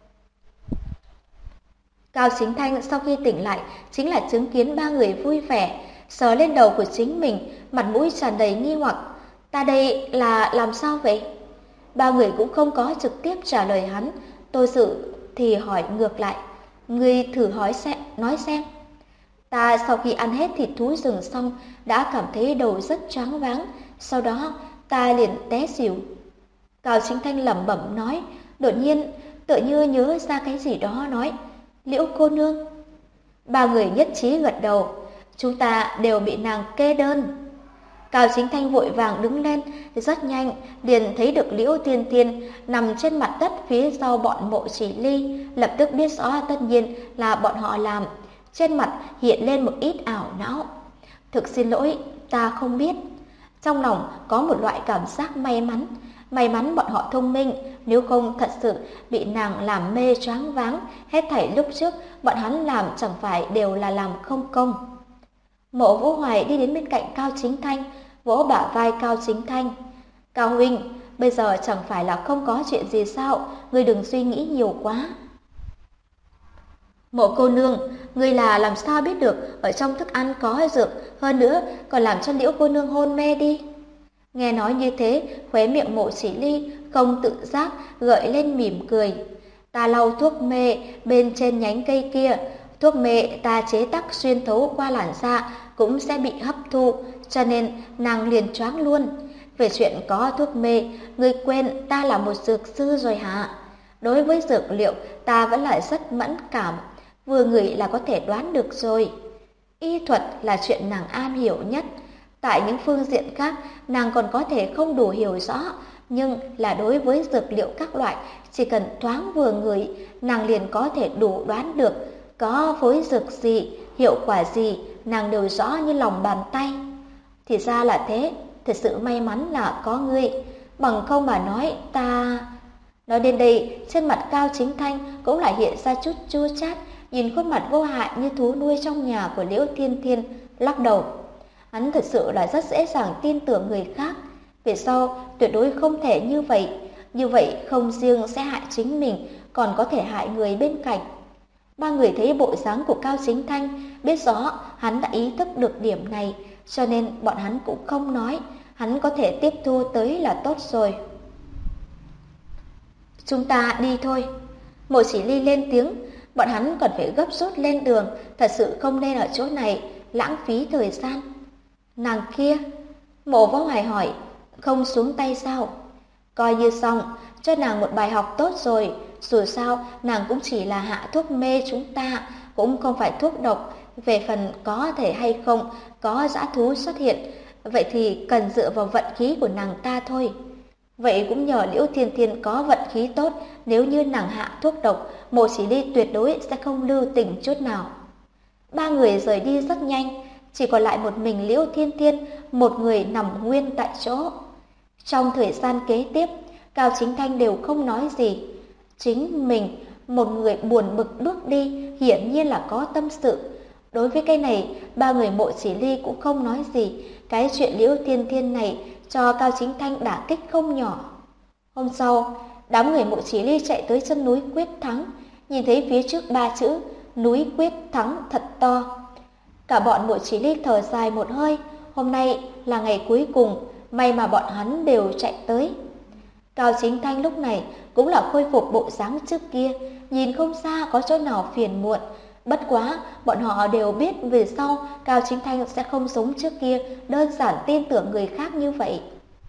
Cao Chính Thanh sau khi tỉnh lại chính là chứng kiến ba người vui vẻ, sờ lên đầu của chính mình, mặt mũi tràn đầy nghi hoặc. Ta đây là làm sao vậy? Ba người cũng không có trực tiếp trả lời hắn, Tô Dự thì hỏi ngược lại. Ngươi thử nói xem. Ta sau khi ăn hết thịt thú rừng xong đã cảm thấy đầu rất choáng váng, sau đó ta liền té xỉu. Cao Chính Thanh lẩm bẩm nói, đột nhiên tựa như nhớ ra cái gì đó nói, Liễu cô nương. Ba người nhất trí gật đầu, chúng ta đều bị nàng kê đơn. Cao Chính Thanh vội vàng đứng lên, rất nhanh liền thấy được Liễu Thiên Thiên nằm trên mặt đất phía sau bọn Mộ Chỉ Ly, lập tức biết rõ tất nhiên là bọn họ làm. Trên mặt hiện lên một ít ảo não. Thực xin lỗi, ta không biết. Trong lòng có một loại cảm giác may mắn bọn họ thông minh, nếu không thật sự bị nàng làm mê choáng váng, hết thảy lúc trước bọn hắn làm chẳng phải đều là làm không công. Mộ Vũ Hoài đi đến bên cạnh Cao Chính Thanh, vỗ bả vai Cao Chính Thanh. Cao huynh, bây giờ chẳng phải là không có chuyện gì sao, ngươi đừng suy nghĩ nhiều quá. Mộ cô nương, ngươi là làm sao biết được ở trong thức ăn có dược, hơn nữa còn làm cho Liễu cô nương hôn mê đi. Nghe nói như thế, khóe miệng Mộ Chỉ Ly không tự giác gợi lên mỉm cười. Ta lau thuốc mê bên trên nhánh cây kia, thuốc mê ta chế tác xuyên thấu qua làn da cũng sẽ bị hấp thu, cho nên nàng liền choáng luôn. Về chuyện có thuốc mê, ngươi quên ta là một dược sư rồi hả? Đối với dược liệu ta vẫn là rất mẫn cảm, vừa ngửi là có thể đoán được rồi. Y thuật là chuyện nàng am hiểu nhất. Tại những phương diện khác, nàng còn có thể không đủ hiểu rõ, nhưng là đối với dược liệu các loại, chỉ cần thoáng vừa ngửi, nàng liền có thể đủ đoán được có phối dược gì, hiệu quả gì, nàng đều rõ như lòng bàn tay. Thì ra là thế, thật sự may mắn là có ngươi, bằng không mà nói ta... Nói đến đây, trên mặt Cao Chính Thanh cũng lại hiện ra chút chua chát, nhìn khuôn mặt vô hại như thú nuôi trong nhà của Liễu Thiên Thiên, lắc đầu. Hắn thật sự là rất dễ dàng tin tưởng người khác, về sau tuyệt đối không thể như vậy không riêng sẽ hại chính mình, còn có thể hại người bên cạnh. Ba người thấy bộ dáng của Cao Chính Thanh, biết rõ hắn đã ý thức được điểm này, cho nên bọn hắn cũng không nói, hắn có thể tiếp thu tới là tốt rồi. Chúng ta đi thôi. Mộ Chỉ Ly lên tiếng, bọn hắn còn phải gấp rút lên đường, thật sự không nên ở chỗ này lãng phí thời gian. Nàng kia, Mộ Võ Hoài hỏi, không xuống tay sao? Coi như xong, cho nàng một bài học tốt rồi, dù sao nàng cũng chỉ là hạ thuốc mê chúng ta, cũng không phải thuốc độc, về phần có thể hay không có dã thú xuất hiện, vậy thì cần dựa vào vận khí của nàng ta thôi. Vậy cũng nhờ Liễu Thiên Thiên có vận khí tốt, nếu như nàng hạ thuốc độc, Mộ Chỉ Ly tuyệt đối sẽ không lưu tình chút nào. Ba người rời đi rất nhanh, chỉ còn lại một mình Liễu Thiên Thiên, một người nằm nguyên tại chỗ. Trong thời gian kế tiếp, Cao Chính Thanh đều không nói gì. Chính mình, một người buồn bực bước đi, hiển nhiên là có tâm sự. Đối với cái này, ba người Mộ Chỉ Ly cũng không nói gì. Cái chuyện Liễu Thiên Thiên này cho Cao Chính Thanh đả kích không nhỏ. Hôm sau, đám người Mộ Chỉ Ly chạy tới chân núi Quyết Thắng, nhìn thấy phía trước ba chữ núi Quyết Thắng thật to. Cả bọn Mộ Chỉ Ly thở dài một hơi, hôm nay là ngày cuối cùng, may mà bọn hắn đều chạy tới. Cao Chính Thanh lúc này cũng là khôi phục bộ dáng trước kia, nhìn không xa có chỗ nào phiền muộn. Bất quá, bọn họ đều biết về sau Cao Chính Thanh sẽ không giống trước kia, đơn giản tin tưởng người khác như vậy.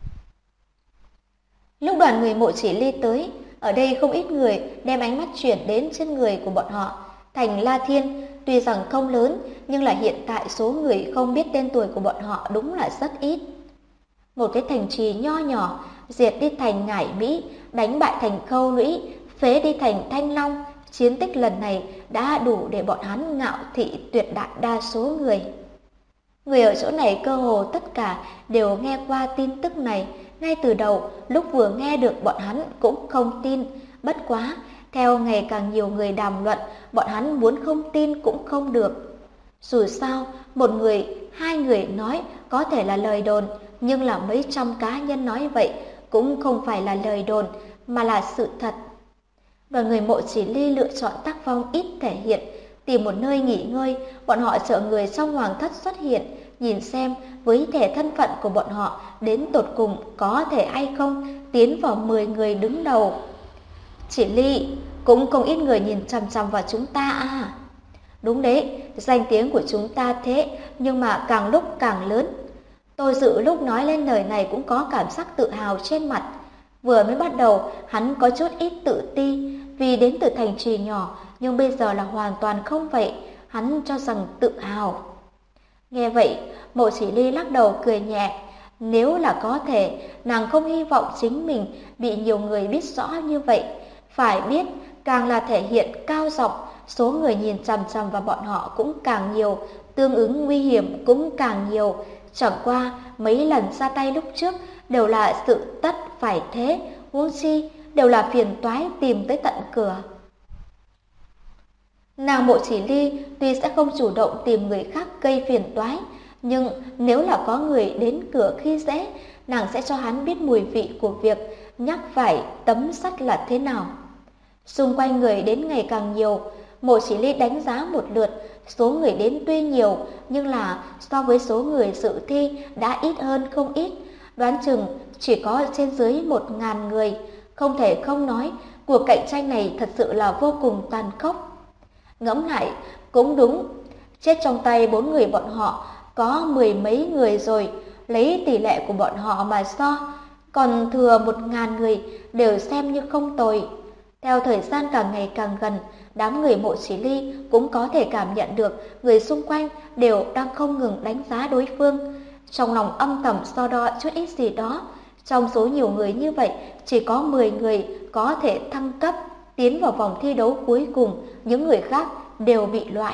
Lúc đoàn người Mộ Chỉ Ly tới, ở đây không ít người đem ánh mắt chuyển đến trên người của bọn họ. Thành La Thiên tuy rằng không lớn, nhưng là hiện tại số người không biết tên tuổi của bọn họ đúng là rất ít. Một cái thành trì nho nhỏ, diệt đi thành Ngải Mỹ, đánh bại thành Khâu Lũy, phế đi thành Thanh Long, chiến tích lần này đã đủ để bọn hắn ngạo thị tuyệt đại đa số người. Người ở chỗ này cơ hồ tất cả đều nghe qua tin tức này, ngay từ đầu lúc vừa nghe được bọn hắn cũng không tin, bất quá theo ngày càng nhiều người đàm luận, bọn hắn muốn không tin cũng không được. Dù sao, một người, hai người nói có thể là lời đồn, nhưng là mấy trăm cá nhân nói vậy cũng không phải là lời đồn, mà là sự thật. Đoàn người Mộ Chỉ Ly lựa chọn tác phong ít thể hiện, tìm một nơi nghỉ ngơi, bọn họ chờ người trong hoàng thất xuất hiện, nhìn xem với thể thân phận của bọn họ đến tột cùng có thể hay không tiến vào 10 người đứng đầu. Chỉ Ly, cũng không ít người nhìn chằm chằm vào chúng ta à? Đúng đấy, danh tiếng của chúng ta thế, nhưng mà càng lúc càng lớn. Tôi Dự lúc nói lên lời này cũng có cảm giác tự hào trên mặt. Vừa mới bắt đầu, hắn có chút ít tự ti, vì đến từ thành trì nhỏ, nhưng bây giờ là hoàn toàn không vậy, hắn cho rằng tự hào. Nghe vậy, Mộ Chỉ Ly lắc đầu cười nhẹ. Nếu là có thể, nàng không hy vọng chính mình bị nhiều người biết rõ như vậy. Phải biết, càng là thể hiện cao giọng, số người nhìn chằm chằm vào bọn họ cũng càng nhiều, tương ứng nguy hiểm cũng càng nhiều. Chẳng qua, mấy lần ra tay lúc trước đều là sự tất phải thế, huống chi đều là phiền toái tìm tới tận cửa. Nàng Mộ Chỉ Ly tuy sẽ không chủ động tìm người khác gây phiền toái, nhưng nếu là có người đến cửa khi dễ, nàng sẽ cho hắn biết mùi vị của việc nhắc phải tấm sắt là thế nào. Xung quanh người đến ngày càng nhiều, Mộ Chỉ Ly đánh giá một lượt, số người đến tuy nhiều nhưng là so với số người dự thi đã ít hơn không ít, đoán chừng chỉ có trên dưới 1.000 người. Không thể không nói, cuộc cạnh tranh này thật sự là vô cùng tàn khốc. Ngẫm lại, cũng đúng, chết trong tay 4 người bọn họ có 10 mấy người rồi, lấy tỷ lệ của bọn họ mà so, còn thừa 1.000 người đều xem như không tồi. Theo thời gian càng ngày càng gần, đám người Mộ Chỉ Ly cũng có thể cảm nhận được người xung quanh đều đang không ngừng đánh giá đối phương. Trong lòng âm thầm so đo chút ít gì đó, trong số nhiều người như vậy, chỉ có 10 người có thể thăng cấp, tiến vào vòng thi đấu cuối cùng, những người khác đều bị loại.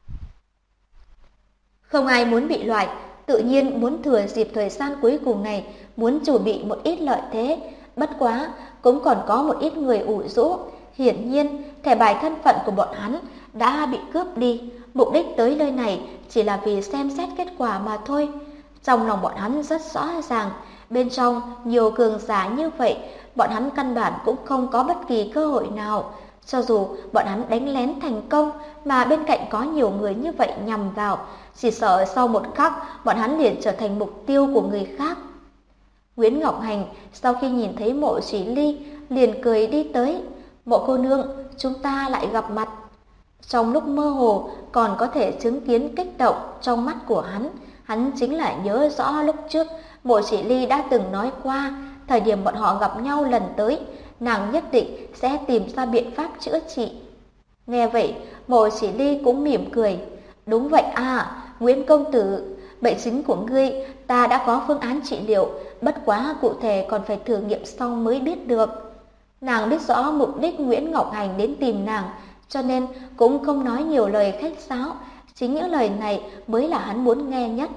Không ai muốn bị loại, tự nhiên muốn thừa dịp thời gian cuối cùng này, muốn chuẩn bị một ít lợi thế. Bất quá, cũng còn có một ít người ủ rũ. Hiển nhiên, thẻ bài thân phận của bọn hắn đã bị cướp đi. Mục đích tới nơi này chỉ là vì xem xét kết quả mà thôi. Trong lòng bọn hắn rất rõ ràng, bên trong nhiều cường giả như vậy, bọn hắn căn bản cũng không có bất kỳ cơ hội nào. Cho dù bọn hắn đánh lén thành công mà bên cạnh có nhiều người như vậy nhằm vào, chỉ sợ sau một khắc bọn hắn liền trở thành mục tiêu của người khác. Nguyễn Ngọc Hành sau khi nhìn thấy Mộ Chỉ Ly liền cười đi tới. Mộ cô nương, chúng ta lại gặp mặt. Trong lúc mơ hồ còn có thể chứng kiến kích động trong mắt của hắn chính là nhớ rõ lúc trước Mộ Chỉ Ly đã từng nói qua, thời điểm bọn họ gặp nhau lần tới, nàng nhất định sẽ tìm ra biện pháp chữa trị. Nghe vậy, Mộ Chỉ Ly cũng mỉm cười. Đúng vậy à, Nguyễn công tử, bệnh chính của ngươi ta đã có phương án trị liệu, bất quá cụ thể còn phải thử nghiệm xong mới biết được. Nàng biết rõ mục đích Nguyễn Ngọc Hành đến tìm nàng, cho nên cũng không nói nhiều lời khách sáo, chính những lời này mới là hắn muốn nghe nhất.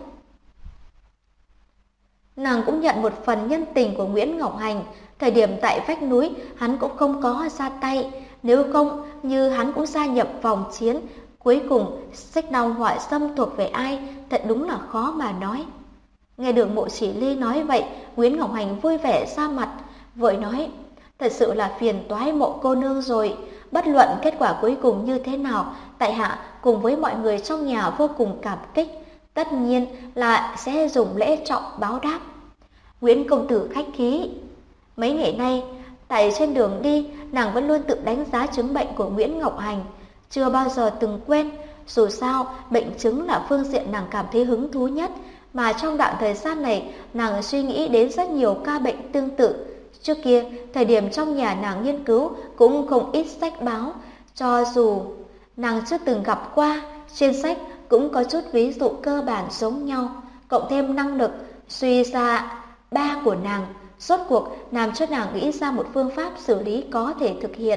Nàng cũng nhận một phần nhân tình của Nguyễn Ngọc Hành, thời điểm tại vách núi hắn cũng không có ra tay, nếu không như hắn cũng gia nhập vòng chiến. Cuối cùng, Xích Long Hỏa Xâm thuộc về ai, thật đúng là khó mà nói. Nghe được Mộ Chỉ Ly nói vậy, Nguyễn Ngọc Hành vui vẻ ra mặt, vội nói, thật sự là phiền toái Mộ cô nương rồi, bất luận kết quả cuối cùng như thế nào, tại hạ cùng với mọi người trong nhà vô cùng cảm kích, tất nhiên là sẽ dùng lễ trọng báo đáp. Nguyễn công tử khách khí. Mấy ngày nay, tại trên đường đi, nàng vẫn luôn tự đánh giá chứng bệnh của Nguyễn Ngọc Hành, chưa bao giờ từng quên. Dù sao, bệnh chứng là phương diện nàng cảm thấy hứng thú nhất, mà trong đoạn thời gian này, nàng suy nghĩ đến rất nhiều ca bệnh tương tự. Trước kia, thời điểm trong nhà nàng nghiên cứu cũng không ít sách báo, cho dù nàng chưa từng gặp qua, trên sách cũng có chút ví dụ cơ bản giống nhau, cộng thêm năng lực suy ra ba của nàng, rốt cuộc làm cho nàng nghĩ ra một phương pháp xử lý có thể thực hiện.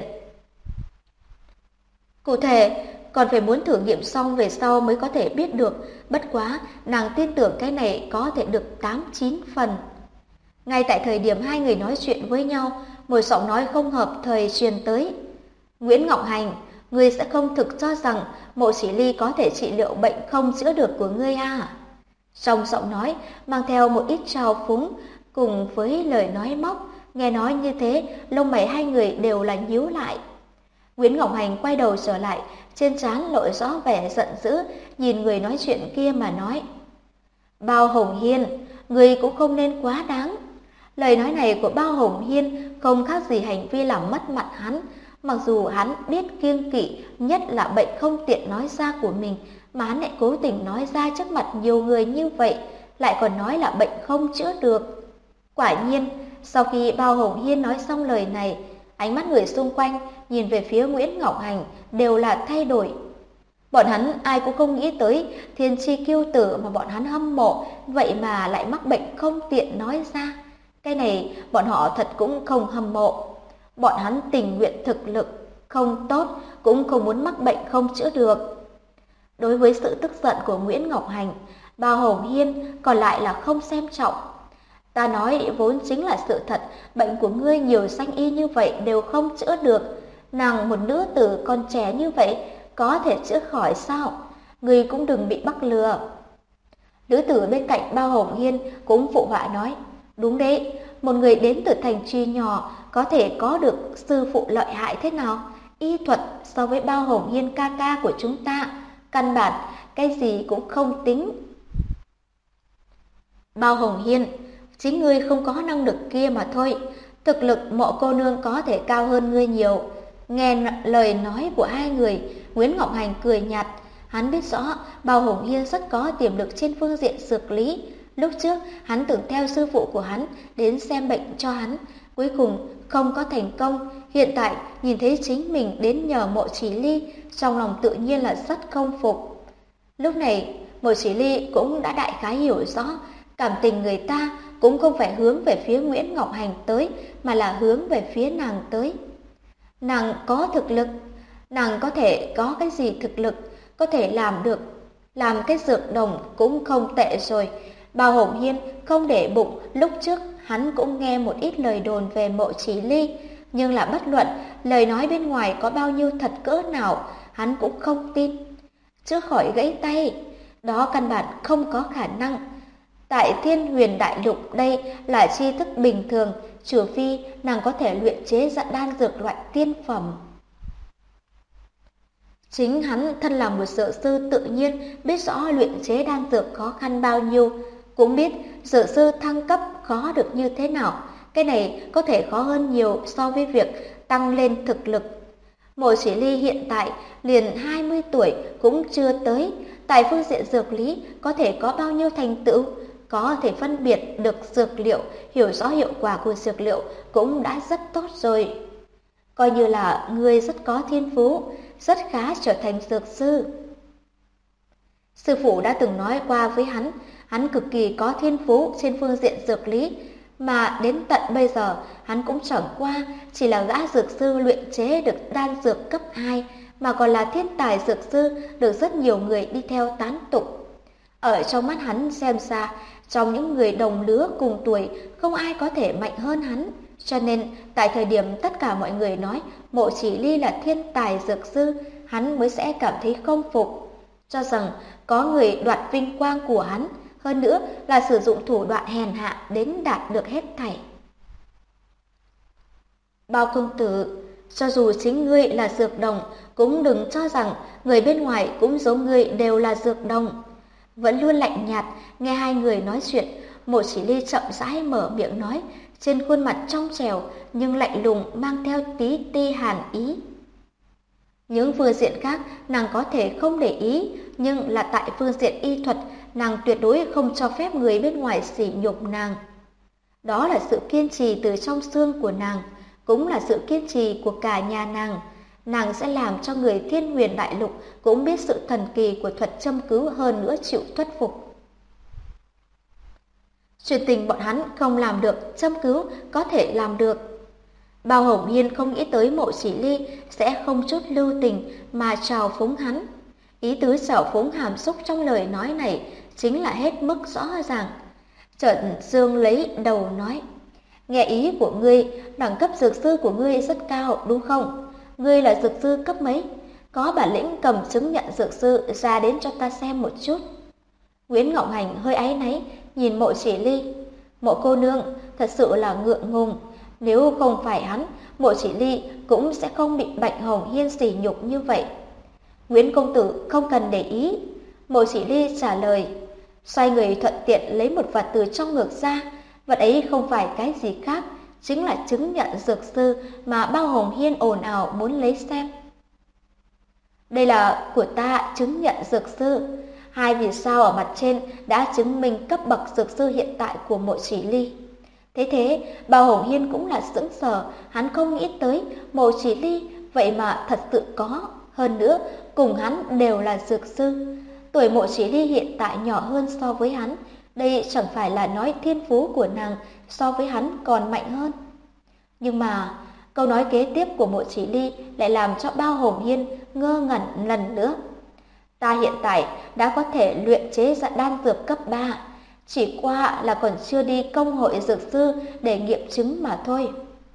Cụ thể, còn phải muốn thử nghiệm xong về sau mới có thể biết được, bất quá nàng tin tưởng cái này có thể được 8-9 phần. Ngay tại thời điểm hai người nói chuyện với nhau, một giọng nói không hợp thời truyền tới. Nguyễn Ngọc Hành, ngươi sẽ không thực cho rằng Mộ Chỉ Ly có thể trị liệu bệnh không chữa được của ngươi à? Trong giọng nói mang theo một ít trào phúng cùng với lời nói móc, nghe nói như thế, lông mày hai người đều là nhíu lại. Nguyễn Ngọc Hành quay đầu trở lại, trên trán lộ rõ vẻ giận dữ, nhìn người nói chuyện kia mà nói. Bao Hồng Hiên, người cũng không nên quá đáng. Lời nói này của Bao Hồng Hiên không khác gì hành vi làm mất mặt hắn, mặc dù hắn biết kiêng kỵ, nhất là bệnh không tiện nói ra của mình, mà hắn lại cố tình nói ra trước mặt nhiều người như vậy, lại còn nói là bệnh không chữa được. Quả nhiên, sau khi Bao Hồng Hiên nói xong lời này, ánh mắt người xung quanh nhìn về phía Nguyễn Ngọc Hành đều là thay đổi. Bọn hắn ai cũng không nghĩ tới thiên chi kiêu tử mà bọn hắn hâm mộ, vậy mà lại mắc bệnh không tiện nói ra. Cái này bọn họ thật cũng không hâm mộ. Bọn hắn tình nguyện thực lực không tốt, cũng không muốn mắc bệnh không chữa được. Đối với sự tức giận của Nguyễn Ngọc Hành, Bao Hồng Hiên còn lại là không xem trọng. Ta nói vốn chính là sự thật, bệnh của ngươi nhiều danh y như vậy đều không chữa được. Nàng một nữ tử còn trẻ như vậy, có thể chữa khỏi sao? Ngươi cũng đừng bị bắt lừa. Nữ tử bên cạnh Bao Hồng Hiên cũng phụ họa nói, đúng đấy, một người đến từ thành trì nhỏ có thể có được sư phụ lợi hại thế nào? Y thuật so với Bao Hồng Hiên ca ca của chúng ta, căn bản cái gì cũng không tính. Bao Hồng Hiên, chính ngươi không có năng lực kia mà thôi. Thực lực Mộ cô nương có thể cao hơn ngươi nhiều. Nghe lời nói của hai người, Nguyễn Ngọc Hành cười nhạt. Hắn biết rõ Bao Hồng Hiên rất có tiềm lực trên phương diện dược lý. Lúc trước, hắn từng theo sư phụ của hắn đến xem bệnh cho hắn. Cuối cùng không có thành công. Hiện tại nhìn thấy chính mình đến nhờ Mộ Chỉ Ly, trong lòng tự nhiên là rất không phục. Lúc này, Mộ Chỉ Ly cũng đã đại khái hiểu rõ, cảm tình người ta cũng không phải hướng về phía Nguyễn Ngọc Hành tới, mà là hướng về phía nàng tới. Nàng có thực lực, nàng có thể có cái gì thực lực, có thể làm được. Làm cái dược đồng cũng không tệ rồi. Bao Hồng Hiên không để bụng, lúc trước hắn cũng nghe một ít lời đồn về Mộ Chỉ Ly, nhưng là bất luận lời nói bên ngoài có bao nhiêu thật cỡ nào, hắn cũng không tin. Chữa khỏi gãy tay, đó căn bản không có khả năng. Tại Thiên Huyền Đại Lục đây là tri thức bình thường, trừ phi nàng có thể luyện chế ra đan dược loại tiên phẩm. Chính hắn thân là một dược sư tự nhiên biết rõ luyện chế đan dược khó khăn bao nhiêu, cũng biết dược sư thăng cấp khó được như thế nào. Cái này có thể khó hơn nhiều so với việc tăng lên thực lực. Mộ Chỉ Ly hiện tại liền 20 tuổi cũng chưa tới, tại phương diện dược lý có thể có bao nhiêu thành tựu, có thể phân biệt được dược liệu, hiểu rõ hiệu quả của dược liệu cũng đã rất tốt rồi. Coi như là người rất có thiên phú, rất khá trở thành dược sư. Sư phụ đã từng nói qua với hắn cực kỳ có thiên phú trên phương diện dược lý, mà đến tận bây giờ hắn cũng chẳng qua chỉ là gã dược sư luyện chế được đan dược cấp 2, mà còn là thiên tài dược sư được rất nhiều người đi theo tán tụng. Ở trong mắt hắn xem ra, trong những người đồng lứa cùng tuổi không ai có thể mạnh hơn hắn, cho nên tại thời điểm tất cả mọi người nói Mộ Chỉ Ly là thiên tài dược sư, hắn mới sẽ cảm thấy không phục, cho rằng có người đoạt vinh quang của hắn, hơn nữa là sử dụng thủ đoạn hèn hạ đến đạt được hết thảy. Bao công tử, cho dù chính ngươi là dược đồng, cũng đừng cho rằng người bên ngoài cũng giống ngươi đều là dược đồng. Vẫn luôn lạnh nhạt, nghe hai người nói chuyện, Mộ Chỉ Ly chậm rãi mở miệng nói, trên khuôn mặt trong trẻo nhưng lạnh lùng mang theo tí ti hàn ý. Những phương diện khác nàng có thể không để ý, nhưng là tại phương diện y thuật, nàng tuyệt đối không cho phép người bên ngoài sỉ nhục nàng. Đó là sự kiên trì từ trong xương của nàng, cũng là sự kiên trì của cả nhà nàng. Nàng sẽ làm cho người Thiên Huyền Đại Lục cũng biết sự thần kỳ của thuật châm cứu, hơn nữa chịu thuyết phục. Chuyện tình bọn hắn không làm được, châm cứu có thể làm được. Bao Hồng Hiên không nghĩ tới Mộ Chỉ Ly sẽ không chút lưu tình mà trào phúng hắn. Ý tứ trào phúng hàm xúc trong lời nói này chính là hết mức rõ ràng. Trần Dương lấy đầu nói, nghe ý của ngươi, đẳng cấp dược sư của ngươi rất cao đúng không? Ngươi là dược sư cấp mấy? Có bản lĩnh cầm chứng nhận dược sư ra đến cho ta xem một chút. Nguyễn Ngọc Hành hơi áy náy nhìn Mộ Chỉ Ly. Mộ cô nương thật sự là ngượng ngùng, nếu không phải hắn, Mộ Chỉ Ly cũng sẽ không bị Bạch Hồng Hiên sỉ nhục như vậy. Nguyễn công tử không cần để ý, Mộ Chỉ Ly trả lời, xoay người thuận tiện lấy một vật từ trong ngực ra. Vật ấy không phải cái gì khác, chính là chứng nhận dược sư mà Bao Hồng Hiên ồn ào muốn lấy xem. Đây là của ta chứng nhận dược sư. Hai vì sao ở mặt trên đã chứng minh cấp bậc dược sư hiện tại của Mộ Chỉ Ly. Thế Bao Hồng Hiên cũng là sững sờ, hắn không nghĩ tới Mộ Chỉ Ly vậy mà thật sự có, hơn nữa cùng hắn đều là dược sư. Tuổi Mộ Chỉ Ly hiện tại nhỏ hơn so với hắn, đây chẳng phải là nói thiên phú của nàng so với hắn còn mạnh hơn. Nhưng mà câu nói kế tiếp của Mộ Chỉ Ly lại làm cho Bao Hồng Hiên ngơ ngẩn lần nữa. Ta hiện tại đã có thể luyện chế ra đan dược cấp 3, chỉ qua là còn chưa đi công hội dược sư để nghiệm chứng mà thôi.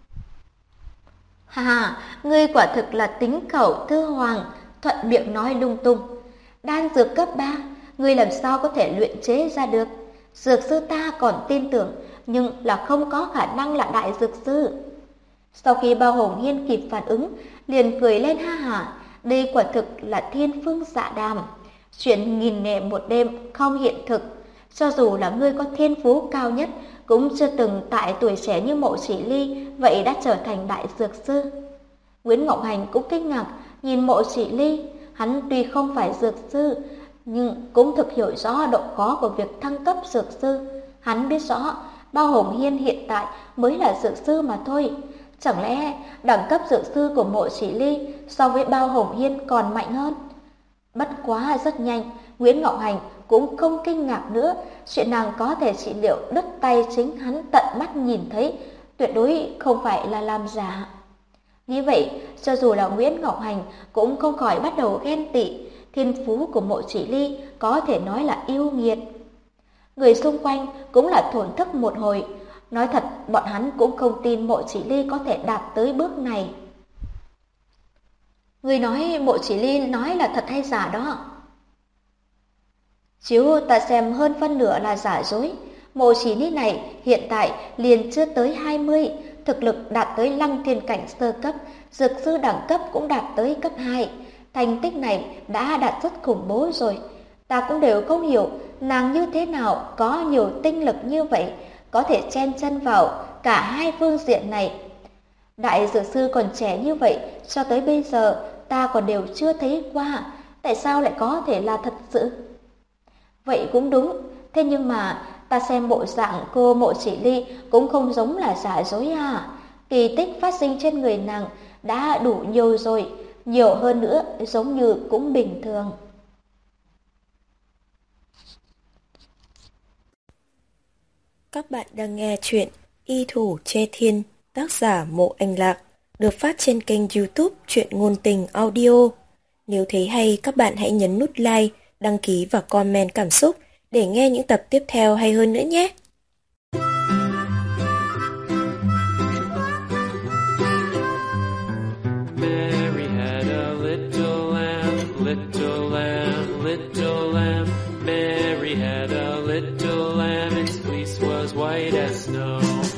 Hà, ngươi quả thực là tính khẩu thư hoàng, thuận miệng nói lung tung. Đan dược cấp 3, ngươi làm sao có thể luyện chế ra được? Dược sư ta còn tin tưởng, nhưng là không có khả năng là đại dược sư. Sau khi Bao Hồng Hiên kịp phản ứng, liền cười lên ha hả. Đây quả thực là thiên phương dạ đàm. Chuyện nghìn lẻ một đêm không hiện thực. Cho dù là ngươi có thiên phú cao nhất, cũng chưa từng tại tuổi trẻ như Mộ Chỉ Ly vậy đã trở thành đại dược sư. Nguyễn Ngộng Hành cũng kinh ngạc nhìn Mộ Chỉ Ly. Hắn tuy không phải dược sư, nhưng cũng thực hiểu rõ độ khó của việc thăng cấp dược sư. Hắn biết rõ Bao Hồng Hiên hiện tại mới là dược sư mà thôi. Chẳng lẽ đẳng cấp dược sư của Mộ Chỉ Ly so với Bao Hồng Hiên còn mạnh hơn? Bất quá rất nhanh, Nguyễn Ngọc Hành cũng không kinh ngạc nữa. Chuyện nàng có thể trị liệu đứt tay chính hắn tận mắt nhìn thấy, tuyệt đối không phải là làm giả. Nghĩ vậy, cho dù là Nguyễn Ngọc Hành cũng không khỏi bắt đầu ghen tị. Thiên phú của Mộ Chỉ Ly có thể nói là yêu nghiệt. Người xung quanh cũng là thổn thức một hồi. Nói thật, bọn hắn cũng không tin Mộ Chỉ Ly có thể đạt tới bước này. Người nói Mộ Chỉ Ly nói là thật hay giả đó? Chiếu ta xem hơn phân nửa là giả dối. Mộ Chỉ Ly này hiện tại liền chưa tới 20, thực lực đạt tới Lăng Thiên cảnh sơ cấp, dược sư đẳng cấp cũng đạt tới cấp 2. Thành tích này đã đạt rất khủng bố rồi. Ta cũng đều không hiểu nàng như thế nào có nhiều tinh lực như vậy, có thể chen chân vào cả hai phương diện này. Đại dược sư còn trẻ như vậy, cho tới bây giờ ta còn đều chưa thấy qua, tại sao lại có thể là thật sự? Vậy cũng đúng, thế nhưng mà ta xem bộ dạng cô Mộ Chỉ Ly cũng không giống là giả dối à. Kỳ tích phát sinh trên người nàng đã đủ nhiều rồi, nhiều hơn nữa giống như cũng bình thường. Các bạn đang nghe chuyện Y Thủ Che Thiên, tác giả Mộ Anh Lạc, được phát trên kênh YouTube Truyện Ngôn Tình Audio. Nếu thấy hay, các bạn hãy nhấn nút like, đăng ký và comment cảm xúc để nghe những tập tiếp theo hay hơn nữa nhé. Mary had a little lamb, little lamb, little lamb. Mary had a little lamb, its fleece was white as snow.